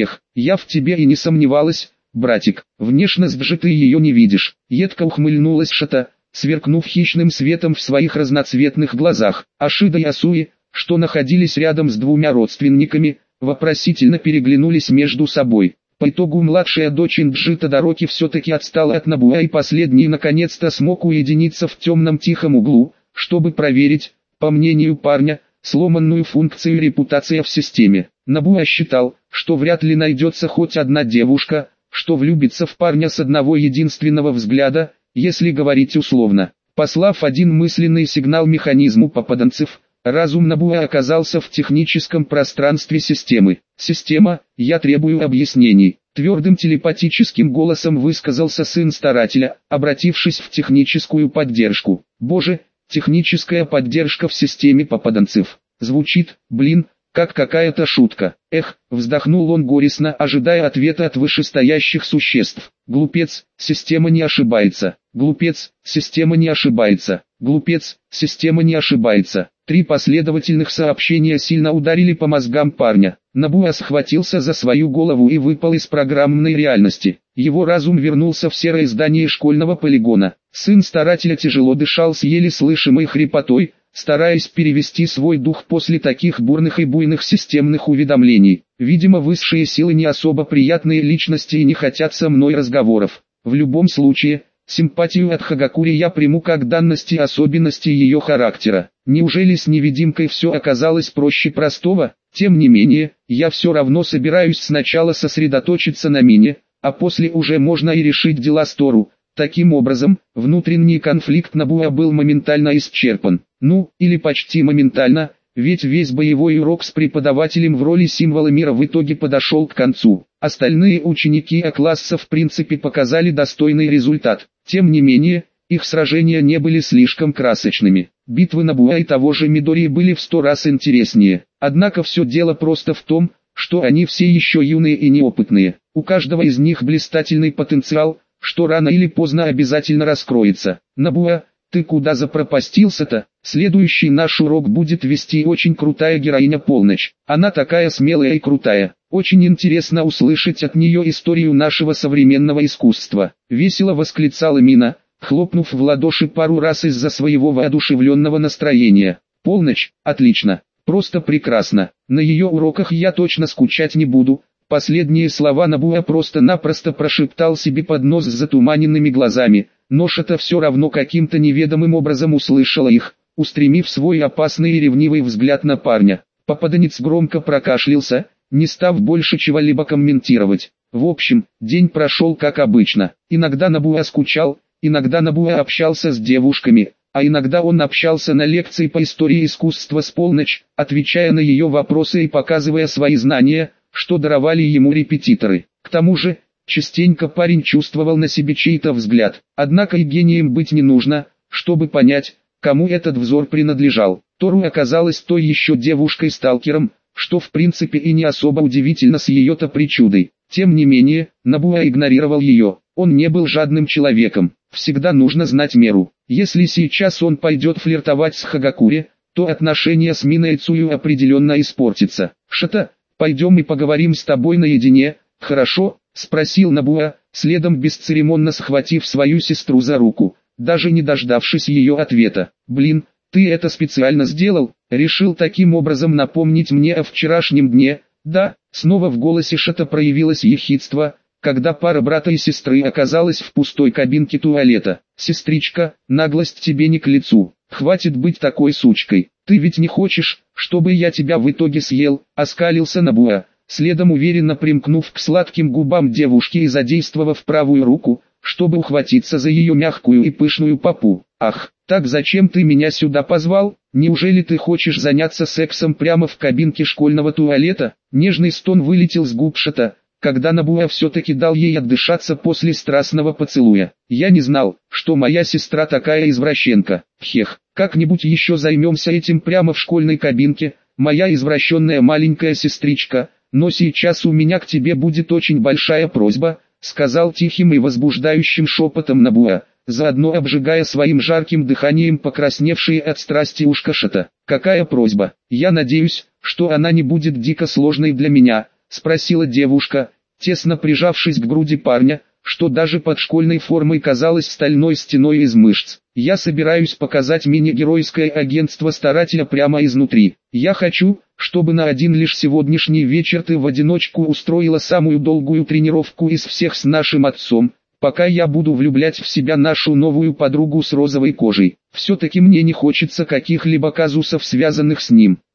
я в тебе и не сомневалась, братик. Внешность же ты ее не видишь». Едко ухмыльнулась Шата, сверкнув хищным светом в своих разноцветных глазах. Ашида и Асуи, что находились рядом с двумя родственниками, вопросительно переглянулись между собой. По итогу младшая дочь Инджи Тодороки все-таки отстала от Набуа, и последний наконец-то смог уединиться в темном тихом углу, чтобы проверить, по мнению парня, сломанную функцию репутация в системе. Набуа считал, что вряд ли найдется хоть одна девушка, что влюбится в парня с одного единственного взгляда, если говорить условно. Послав один мысленный сигнал механизму попаданцев, разум Набуа оказался в техническом пространстве системы. «Система, я требую объяснений», — твердым телепатическим голосом высказался сын старателя, обратившись в техническую поддержку. «Боже, техническая поддержка в системе попаданцев. Звучит, как какая-то шутка». «Эх», — вздохнул он горестно, ожидая ответа от вышестоящих существ. «Глупец, система не ошибается. Глупец, система не ошибается. Глупец, система не ошибается». 3 последовательных сообщения сильно ударили по мозгам парня. Набуа схватился за свою голову и выпал из программной реальности. Его разум вернулся в серое здание школьного полигона. Сын старателя тяжело дышал с еле слышимой хрипотой, стараясь перевести свой дух после таких бурных и буйных системных уведомлений. Видимо, высшие силы не особо приятные личности и не хотят со мной разговоров. В любом случае, симпатию от Хагакури я приму как данность и особенности ее характера. Неужели с невидимкой все оказалось проще простого? Тем не менее, я все равно собираюсь сначала сосредоточиться на Мине, а после уже можно и решить дела Стору. Таким образом, внутренний конфликт Набуа был моментально исчерпан. Ну, или почти моментально, ведь весь боевой урок с преподавателем в роли символа мира в итоге подошел к концу. Остальные ученики А-класса в принципе показали достойный результат. Тем не менее, их сражения не были слишком красочными. Битвы Набуа и того же Мидори были в 100 раз интереснее. Однако все дело просто в том, что они все еще юные и неопытные. У каждого из них блистательный потенциал, что рано или поздно обязательно раскроется. «Набуа, ты куда запропастился-то? Следующий наш урок будет вести очень крутая героиня Полночь. Она такая смелая и крутая. Очень интересно услышать от нее историю нашего современного искусства», — весело восклицала Мина, хлопнув в ладоши пару раз из-за своего воодушевленного настроения. «Полночь, отлично, просто прекрасно. На ее уроках я точно скучать не буду». Последние слова Набуа просто-напросто прошептал себе под нос с затуманенными глазами, но Шата все равно каким-то неведомым образом услышала их, устремив свой опасный и ревнивый взгляд на парня. Попаданец громко прокашлялся, не став больше чего-либо комментировать. В общем, день прошел как обычно. Иногда Набуа скучал, иногда Набуа общался с девушками, а иногда он общался на лекции по истории искусства с Полночь, отвечая на ее вопросы и показывая свои знания, что даровали ему репетиторы. К тому же, частенько парень чувствовал на себе чей-то взгляд. Однако и гением быть не нужно, чтобы понять, кому этот взор принадлежал. Тору оказалась той еще девушкой-сталкером, что в принципе и не особо удивительно с ее-то причудой. Тем не менее, Набуа игнорировал ее. Он не был жадным человеком. Всегда нужно знать меру. Если сейчас он пойдет флиртовать с Хагакури, то отношения с Миной Цую определенно испортятся. «Шата, пойдем и поговорим с тобой наедине, хорошо?» — спросил Набуа, следом бесцеремонно схватив свою сестру за руку, даже не дождавшись ее ответа. «Блин, ты это специально сделал? Решил таким образом напомнить мне о вчерашнем дне?» «Да», — снова в голосе Шата проявилось ехидство, когда пара брата и сестры оказалась в пустой кабинке туалета. «Сестричка, наглость тебе не к лицу. Хватит быть такой сучкой. Ты ведь не хочешь, чтобы я тебя в итоге съел?» — оскалился Набуа, следом уверенно примкнув к сладким губам девушки и задействовав правую руку, чтобы ухватиться за ее мягкую и пышную попу. «Ах, так зачем ты меня сюда позвал? Неужели ты хочешь заняться сексом прямо в кабинке школьного туалета?» Нежный стон вылетел с губ Шата, когда Набуа все-таки дал ей отдышаться после страстного поцелуя. «Я не знал, что моя сестра такая извращенка. Хех, как-нибудь еще займемся этим прямо в школьной кабинке, моя извращенная маленькая сестричка, но сейчас у меня к тебе будет очень большая просьба», — сказал тихим и возбуждающим шепотом Набуа, заодно обжигая своим жарким дыханием покрасневшие от страсти ушко Шата. «Какая просьба? Я надеюсь, что она не будет дико сложной для меня», — спросила девушка, тесно прижавшись к груди парня, что даже под школьной формой казалось стальной стеной из мышц. «Я собираюсь показать мини-геройское агентство старателя прямо изнутри. Я хочу, чтобы на один лишь сегодняшний вечер ты в одиночку устроила самую долгую тренировку из всех с нашим отцом, пока я буду влюблять в себя нашу новую подругу с розовой кожей. Все-таки мне не хочется каких-либо казусов, связанных с ним.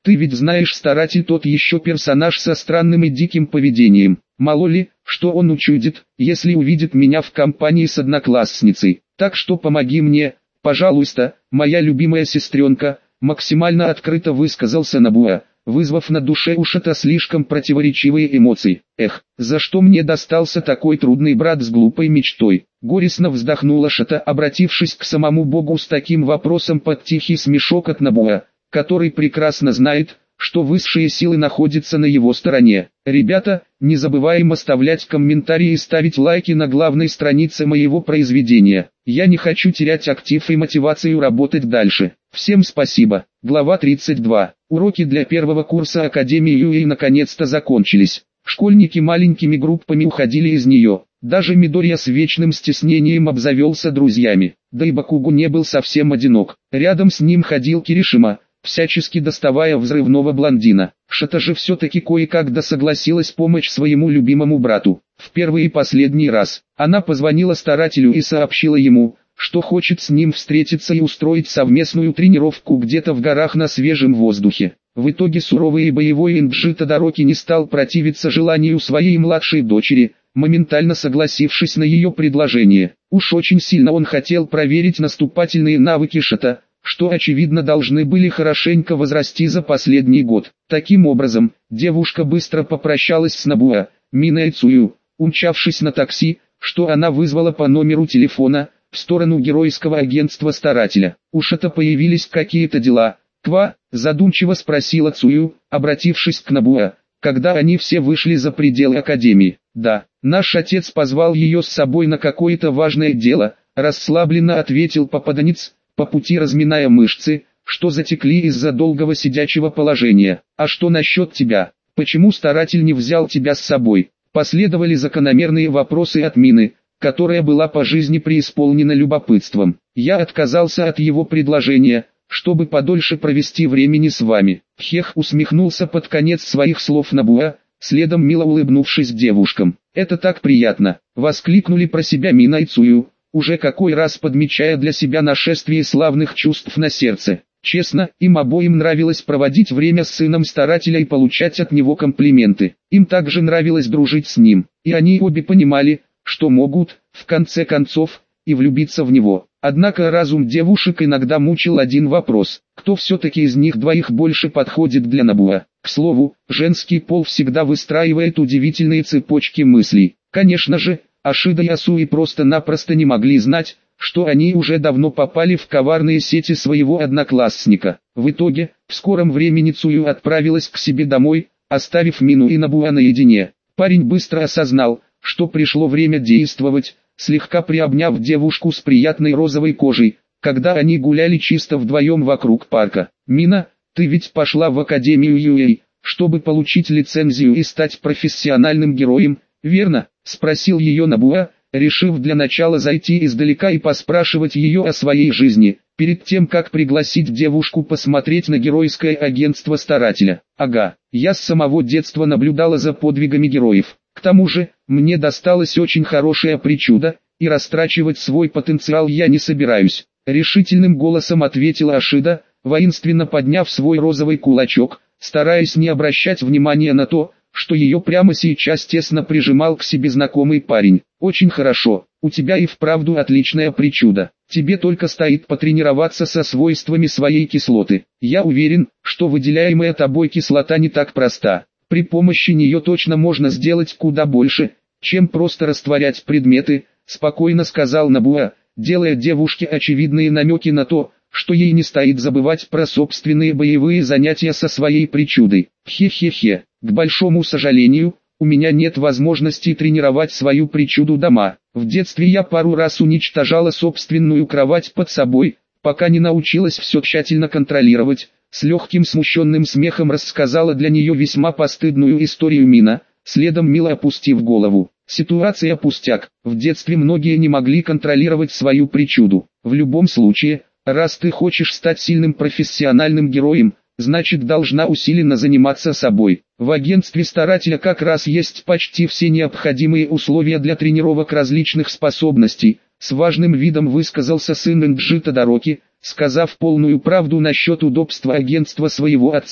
Ты ведь знаешь, старатель тот еще персонаж со странным и диким поведением. Мало ли, что он учудит, если увидит меня в компании с одноклассницей. Так что помоги мне, пожалуйста, моя любимая сестренка», максимально открыто высказался Набуа, вызвав на душе у Шата слишком противоречивые эмоции. «Эх, за что мне достался такой трудный брат с глупой мечтой?» Горестно вздохнула Шата, обратившись к самому Богу с таким вопросом под тихий смешок от Набуа, который прекрасно знает, что высшие силы находятся на его стороне. Ребята, не забываем оставлять комментарии и ставить лайки на главной странице моего произведения. Я не хочу терять актив и мотивацию работать дальше. Всем спасибо. Глава 32. Уроки для первого курса Академии Юэй наконец-то закончились. Школьники маленькими группами уходили из нее. Даже Мидория с вечным стеснением обзавелся друзьями. Да и Бакуго не был совсем одинок. Рядом с ним ходил Киришима, всячески доставая взрывного блондина. Шата же все-таки кое-как согласилась помочь своему любимому брату. В первый и последний раз она позвонила старателю и сообщила ему, что хочет с ним встретиться и устроить совместную тренировку где-то в горах на свежем воздухе. В итоге суровый и боевой Инджи Тодороки не стал противиться желанию своей младшей дочери, моментально согласившись на ее предложение. Уж очень сильно он хотел проверить наступательные навыки Шата, что очевидно должны были хорошенько возрасти за последний год. Таким образом, девушка быстро попрощалась с Набуа, Миной и Цую, умчавшись на такси, что она вызвала по номеру телефона, в сторону геройского агентства старателя. «У Шата появились какие-то дела?» «Ква?» – задумчиво спросила Цую, обратившись к Набуа, когда они все вышли за пределы Академии. «Да, наш отец позвал ее с собой на какое-то важное дело», – расслабленно ответил попаданец, по пути разминая мышцы, что затекли из-за долгого сидячего положения. «А что насчет тебя? Почему старатель не взял тебя с собой?» Последовали закономерные вопросы от Мины, которая была по жизни преисполнена любопытством. «Я отказался от его предложения, чтобы подольше провести времени с вами». Хех усмехнулся под конец своих слов Набуа, следом мило улыбнувшись девушкам. «Это так приятно!» — воскликнули про себя Мина и Цую, уже какой раз подмечая для себя нашествие славных чувств на сердце. Честно, им обоим нравилось проводить время с сыном старателя и получать от него комплименты. Им также нравилось дружить с ним, и они обе понимали, что могут, в конце концов, и влюбиться в него. Однако разум девушек иногда мучил один вопрос: кто все-таки из них двоих больше подходит для Набуа? К слову, женский пол всегда выстраивает удивительные цепочки мыслей. Конечно же, Ашида и Асуи просто-напросто не могли знать, что они уже давно попали в коварные сети своего одноклассника. В итоге, в скором времени Цую отправилась к себе домой, оставив Мину и Набуа наедине. Парень быстро осознал, что пришло время действовать, слегка приобняв девушку с приятной розовой кожей, когда они гуляли чисто вдвоем вокруг парка. «Мина, ты ведь пошла в Академию Юэй, чтобы получить лицензию и стать профессиональным героем, верно?» — спросил ее Набуа, решив для начала зайти издалека и поспрашивать ее о своей жизни, перед тем как пригласить девушку посмотреть на геройское агентство старателя. «Ага, я с самого детства наблюдала за подвигами героев. К тому же, мне досталась очень хорошая причуда, и растрачивать свой потенциал я не собираюсь», — решительным голосом ответила Ашида, воинственно подняв свой розовый кулачок, стараясь не обращать внимания на то, что ее прямо сейчас тесно прижимал к себе знакомый парень. «Очень хорошо, у тебя и вправду отличная причуда. Тебе только стоит потренироваться со свойствами своей кислоты. Я уверен, что выделяемая тобой кислота не так проста. При помощи нее точно можно сделать куда больше, чем просто растворять предметы», — спокойно сказал Набуа, делая девушке очевидные намеки на то, что ей не стоит забывать про собственные боевые занятия со своей причудой. «Хе-хе-хе, к большому сожалению, у меня нет возможности тренировать свою причуду дома. В детстве я пару раз уничтожала собственную кровать под собой, пока не научилась все тщательно контролировать», — с легким смущенным смехом рассказала для нее весьма постыдную историю Мина, следом мило опустив голову. «Ситуация пустяк, в детстве многие не могли контролировать свою причуду. В любом случае, раз ты хочешь стать сильным профессиональным героем, значит должна усиленно заниматься собой. В агентстве старателя как раз есть почти все необходимые условия для тренировок различных способностей», — с важным видом высказался сын Инджи Тодороки, сказав полную правду насчет удобства агентства своего отца,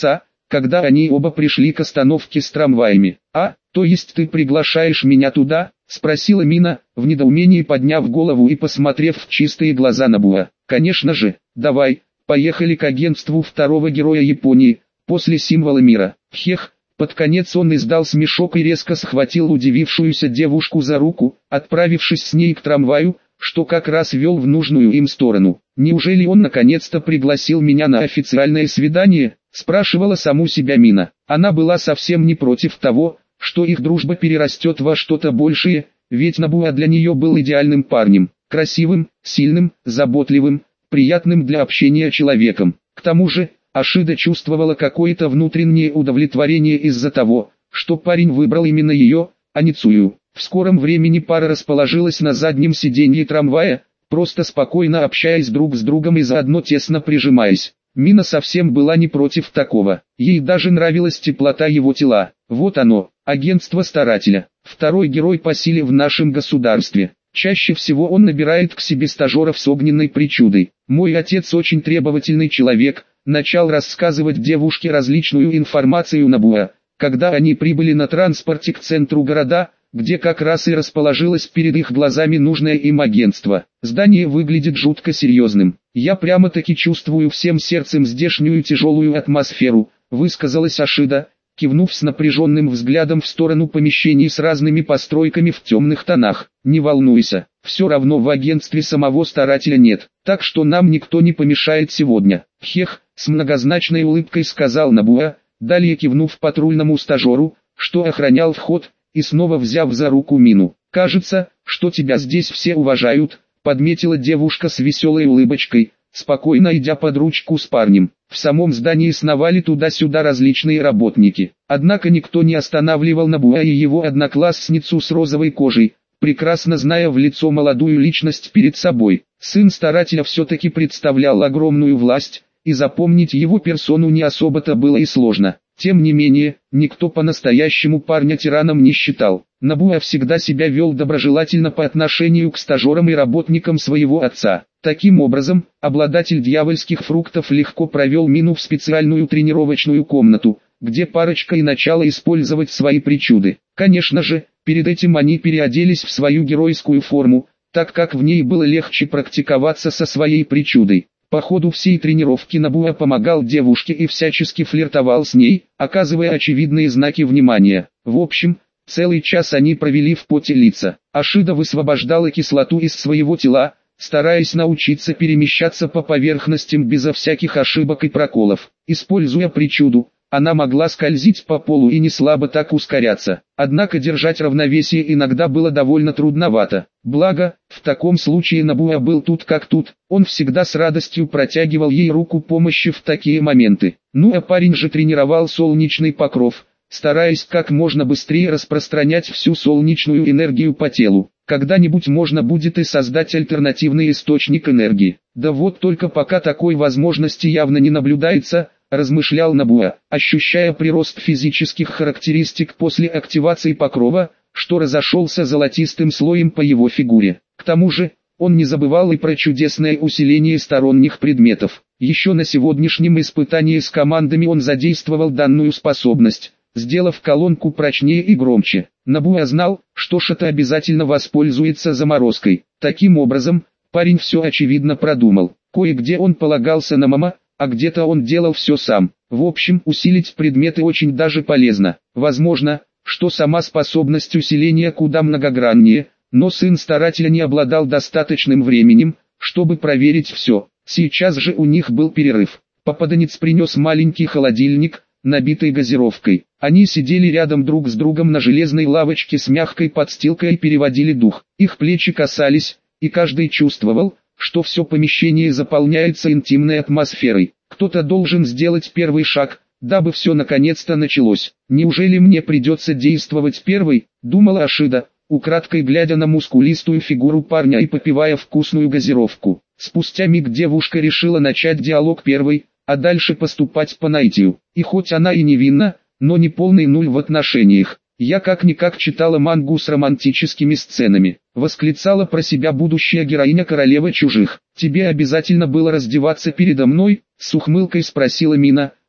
когда они оба пришли к остановке с трамваями. «А, то есть ты приглашаешь меня туда?» — спросила Мина, в недоумении подняв голову и посмотрев в чистые глаза Набуа. «Конечно же, давай, поехали к агентству второго героя Японии, после символа мира». Хех, под конец он издал смешок и резко схватил удивившуюся девушку за руку, отправившись с ней к трамваю, что как раз вел в нужную им сторону. «Неужели он наконец-то пригласил меня на официальное свидание?» — спрашивала саму себя Мина. Она была совсем не против того, что их дружба перерастет во что-то большее, ведь Набуа для нее был идеальным парнем, красивым, сильным, заботливым, приятным для общения человеком. К тому же, Ашида чувствовала какое-то внутреннее удовлетворение из-за того, что парень выбрал именно ее, а не Цую. В скором времени пара расположилась на заднем сиденье трамвая, просто спокойно общаясь друг с другом и заодно тесно прижимаясь. Мина совсем была не против такого, ей даже нравилась теплота его тела. Вот оно, агентство старателя, второй герой по силе в нашем государстве. Чаще всего он набирает к себе стажеров с огненной причудой. Мой отец очень требовательный человек, начал рассказывать девушке различную информацию Набуа, когда они прибыли на транспорте к центру города, где как раз и расположилось перед их глазами нужное им агентство. Здание выглядит жутко серьезным. «Я прямо-таки чувствую всем сердцем здешнюю тяжелую атмосферу», высказалась Ашида, кивнув с напряженным взглядом в сторону помещений с разными постройками в темных тонах. «Не волнуйся, все равно в агентстве самого старателя нет, так что нам никто не помешает сегодня». «Хех», с многозначной улыбкой сказал Набуа, далее кивнув патрульному стажеру, что охранял вход, и снова взяв за руку Мину. «Кажется, что тебя здесь все уважают», подметила девушка с веселой улыбочкой, спокойно идя под ручку с парнем. В самом здании сновали туда-сюда различные работники. Однако никто не останавливал Набуа и его одноклассницу с розовой кожей, прекрасно зная в лицо молодую личность перед собой. Сын старателя все-таки представлял огромную власть, и запомнить его персону не особо-то было и сложно. Тем не менее, никто по-настоящему парня тираном не считал. Набуа всегда себя вел доброжелательно по отношению к стажерам и работникам своего отца. Таким образом, обладатель дьявольских фруктов легко провел Мину в специальную тренировочную комнату, где парочка и начала использовать свои причуды. Конечно же, перед этим они переоделись в свою геройскую форму, так как в ней было легче практиковаться со своей причудой. По ходу всей тренировки Набуа помогал девушке и всячески флиртовал с ней, оказывая очевидные знаки внимания. В общем, целый час они провели в поте лица. Ашида высвобождала кислоту из своего тела, стараясь научиться перемещаться по поверхностям безо всяких ошибок и проколов. Используя причуду, она могла скользить по полу и не слабо так ускоряться. Однако держать равновесие иногда было довольно трудновато. Благо, в таком случае Набуа был тут как тут, он всегда с радостью протягивал ей руку помощи в такие моменты. Ну а парень же тренировал солнечный покров, стараясь как можно быстрее распространять всю солнечную энергию по телу. Когда-нибудь можно будет и создать альтернативный источник энергии. Да вот только пока такой возможности явно не наблюдается, размышлял Набуа, ощущая прирост физических характеристик после активации покрова, что разошелся золотистым слоем по его фигуре. К тому же, он не забывал и про чудесное усиление сторонних предметов. Еще на сегодняшнем испытании с командами он задействовал данную способность, сделав колонку прочнее и громче. Набуа знал, что Шата обязательно воспользуется заморозкой. Таким образом, парень все очевидно продумал. Кое-где он полагался на мама, а где-то он делал все сам. В общем, усилить предметы очень даже полезно. Возможно, что сама способность усиления куда многограннее, но сын старателя не обладал достаточным временем, чтобы проверить все. Сейчас же у них был перерыв. Попаданец принес маленький холодильник, набитый газировкой. Они сидели рядом друг с другом на железной лавочке с мягкой подстилкой и переводили дух. Их плечи касались, и каждый чувствовал, что все помещение заполняется интимной атмосферой. Кто-то должен сделать первый шаг, дабы все наконец-то началось. «Неужели мне придется действовать первой?» — думала Ашида, украдкой глядя на мускулистую фигуру парня и попивая вкусную газировку. Спустя миг девушка решила начать диалог первой, а дальше поступать по наитию. И хоть она и невинна, но не полный нуль в отношениях. «Я как-никак читала мангу с романтическими сценами», — восклицала про себя будущая героиня королевы чужих. «Тебе обязательно было раздеваться передо мной?» — с ухмылкой спросила Мина,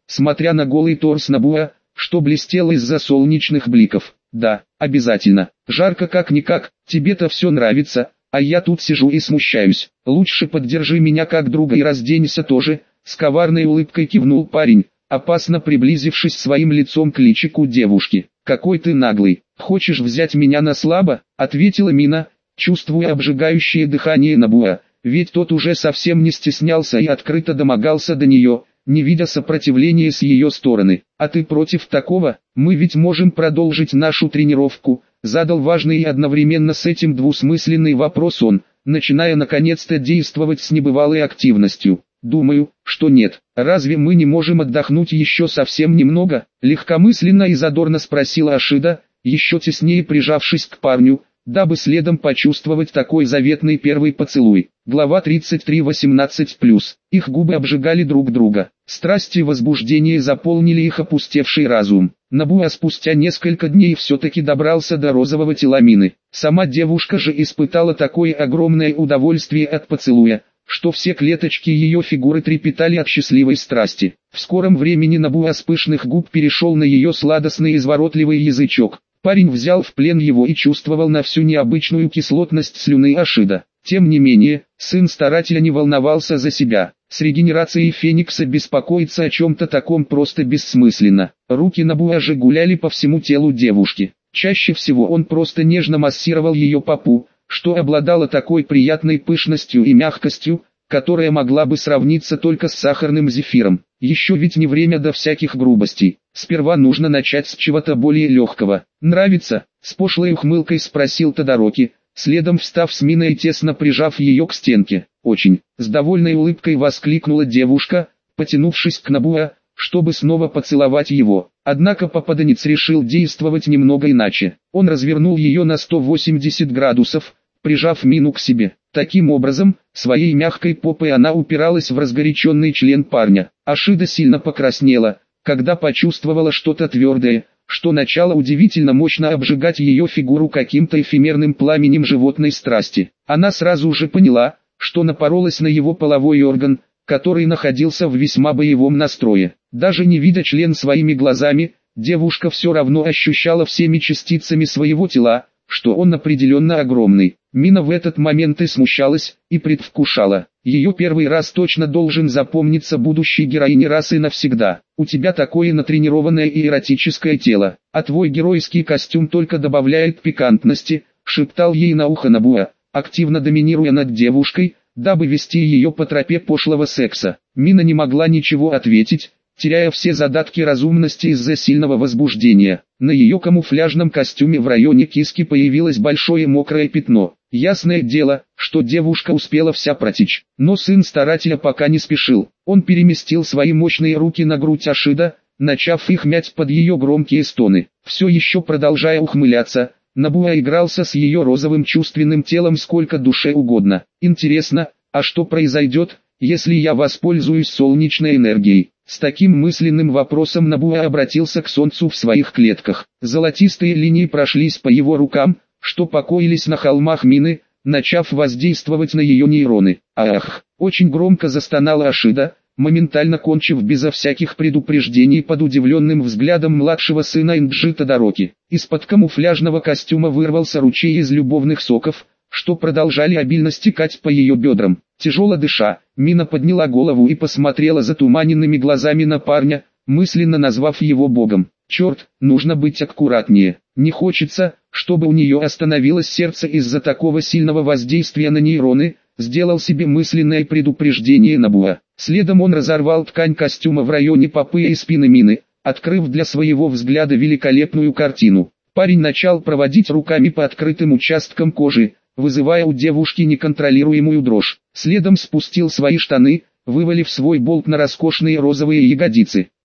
смотря на голый торс Набуа, что блестел из-за солнечных бликов. «Да, обязательно. Жарко как-никак, тебе-то все нравится, а я тут сижу и смущаюсь. Лучше поддержи меня как друга и разденься тоже», — с коварной улыбкой кивнул парень, опасно приблизившись своим лицом к личику девушки. «Какой ты наглый, хочешь взять меня на слабо?» — ответила Мина, чувствуя обжигающее дыхание Набуа, ведь тот уже совсем не стеснялся и открыто домогался до нее, не видя сопротивления с ее стороны. «А ты против такого? Мы ведь можем продолжить нашу тренировку», — задал важный и одновременно с этим двусмысленный вопрос он, начиная наконец-то действовать с небывалой активностью. «Думаю, что нет. Разве мы не можем отдохнуть еще совсем немного?» — легкомысленно и задорно спросила Ашида, еще теснее прижавшись к парню, дабы следом почувствовать такой заветный первый поцелуй. Глава 33:18+. Их губы обжигали друг друга. Страсть и возбуждение заполнили их опустевший разум. Набуа спустя несколько дней все-таки добрался до розового тела Мины. Сама девушка же испытала такое огромное удовольствие от поцелуя, что все клеточки ее фигуры трепетали от счастливой страсти. В скором времени Набуа с пышных губ перешел на ее сладостный изворотливый язычок. Парень взял в плен его и чувствовал на всю необычную кислотность слюны Ашида. Тем не менее, сын старателя не волновался за себя. С регенерацией Феникса беспокоиться о чем-то таком просто бессмысленно. Руки Набуа же гуляли по всему телу девушки. Чаще всего он просто нежно массировал ее попу, что обладало такой приятной пышностью и мягкостью, которая могла бы сравниться только с сахарным зефиром. Еще ведь не время до всяких грубостей. Сперва нужно начать с чего-то более легкого. «Нравится?» — с пошлой ухмылкой спросил Тодороки, следом встав с Миной и тесно прижав ее к стенке. «Очень!» — с довольной улыбкой воскликнула девушка, потянувшись к Набуа, чтобы снова поцеловать его. Однако попаданец решил действовать немного иначе. Он развернул ее на 180 градусов, прижав Мину к себе. Таким образом, своей мягкой попой она упиралась в разгоряченный член парня. Ашида сильно покраснела, когда почувствовала что-то твердое, что начало удивительно мощно обжигать ее фигуру каким-то эфемерным пламенем животной страсти. Она сразу же поняла, что напоролась на его половой орган, который находился в весьма боевом настрое. Даже не видя член своими глазами, девушка все равно ощущала всеми частицами своего тела, что он определенно огромный. Мина в этот момент и смущалась, и предвкушала. Ее первый раз точно должен запомниться будущей героине раз и навсегда. «У тебя такое натренированное и эротическое тело, а твой геройский костюм только добавляет пикантности», — шептал ей на ухо Набуа, активно доминируя над девушкой, дабы вести ее по тропе пошлого секса. Мина не могла ничего ответить, теряя все задатки разумности из-за сильного возбуждения. На ее камуфляжном костюме в районе киски появилось большое мокрое пятно. Ясное дело, что девушка успела вся протечь. Но сын старателя пока не спешил. Он переместил свои мощные руки на грудь Ашида, начав их мять под ее громкие стоны. Все еще продолжая ухмыляться, Набуа игрался с ее розовым чувственным телом сколько душе угодно. «Интересно, а что произойдет, если я воспользуюсь солнечной энергией?» С таким мысленным вопросом Набуа обратился к солнцу в своих клетках. Золотистые линии прошлись по его рукам, что покоились на холмах Мины, начав воздействовать на ее нейроны. «Ах!» — очень громко застонала Ашида, моментально кончив безо всяких предупреждений под удивленным взглядом младшего сына Инджи Тодороки. Из-под камуфляжного костюма вырвался ручей из любовных соков, что продолжали обильно стекать по ее бедрам. Тяжело дыша, Мина подняла голову и посмотрела затуманенными глазами на парня, мысленно назвав его богом. «Черт, нужно быть аккуратнее. Не хочется, чтобы у нее остановилось сердце из-за такого сильного воздействия на нейроны», сделал себе мысленное предупреждение Набуа. Следом он разорвал ткань костюма в районе попы и спины Мины, открыв для своего взгляда великолепную картину. Парень начал проводить руками по открытым участкам кожи, вызывая у девушки неконтролируемую дрожь. Следом спустил свои штаны, вывалив свой болт на роскошные розовые ягодицы.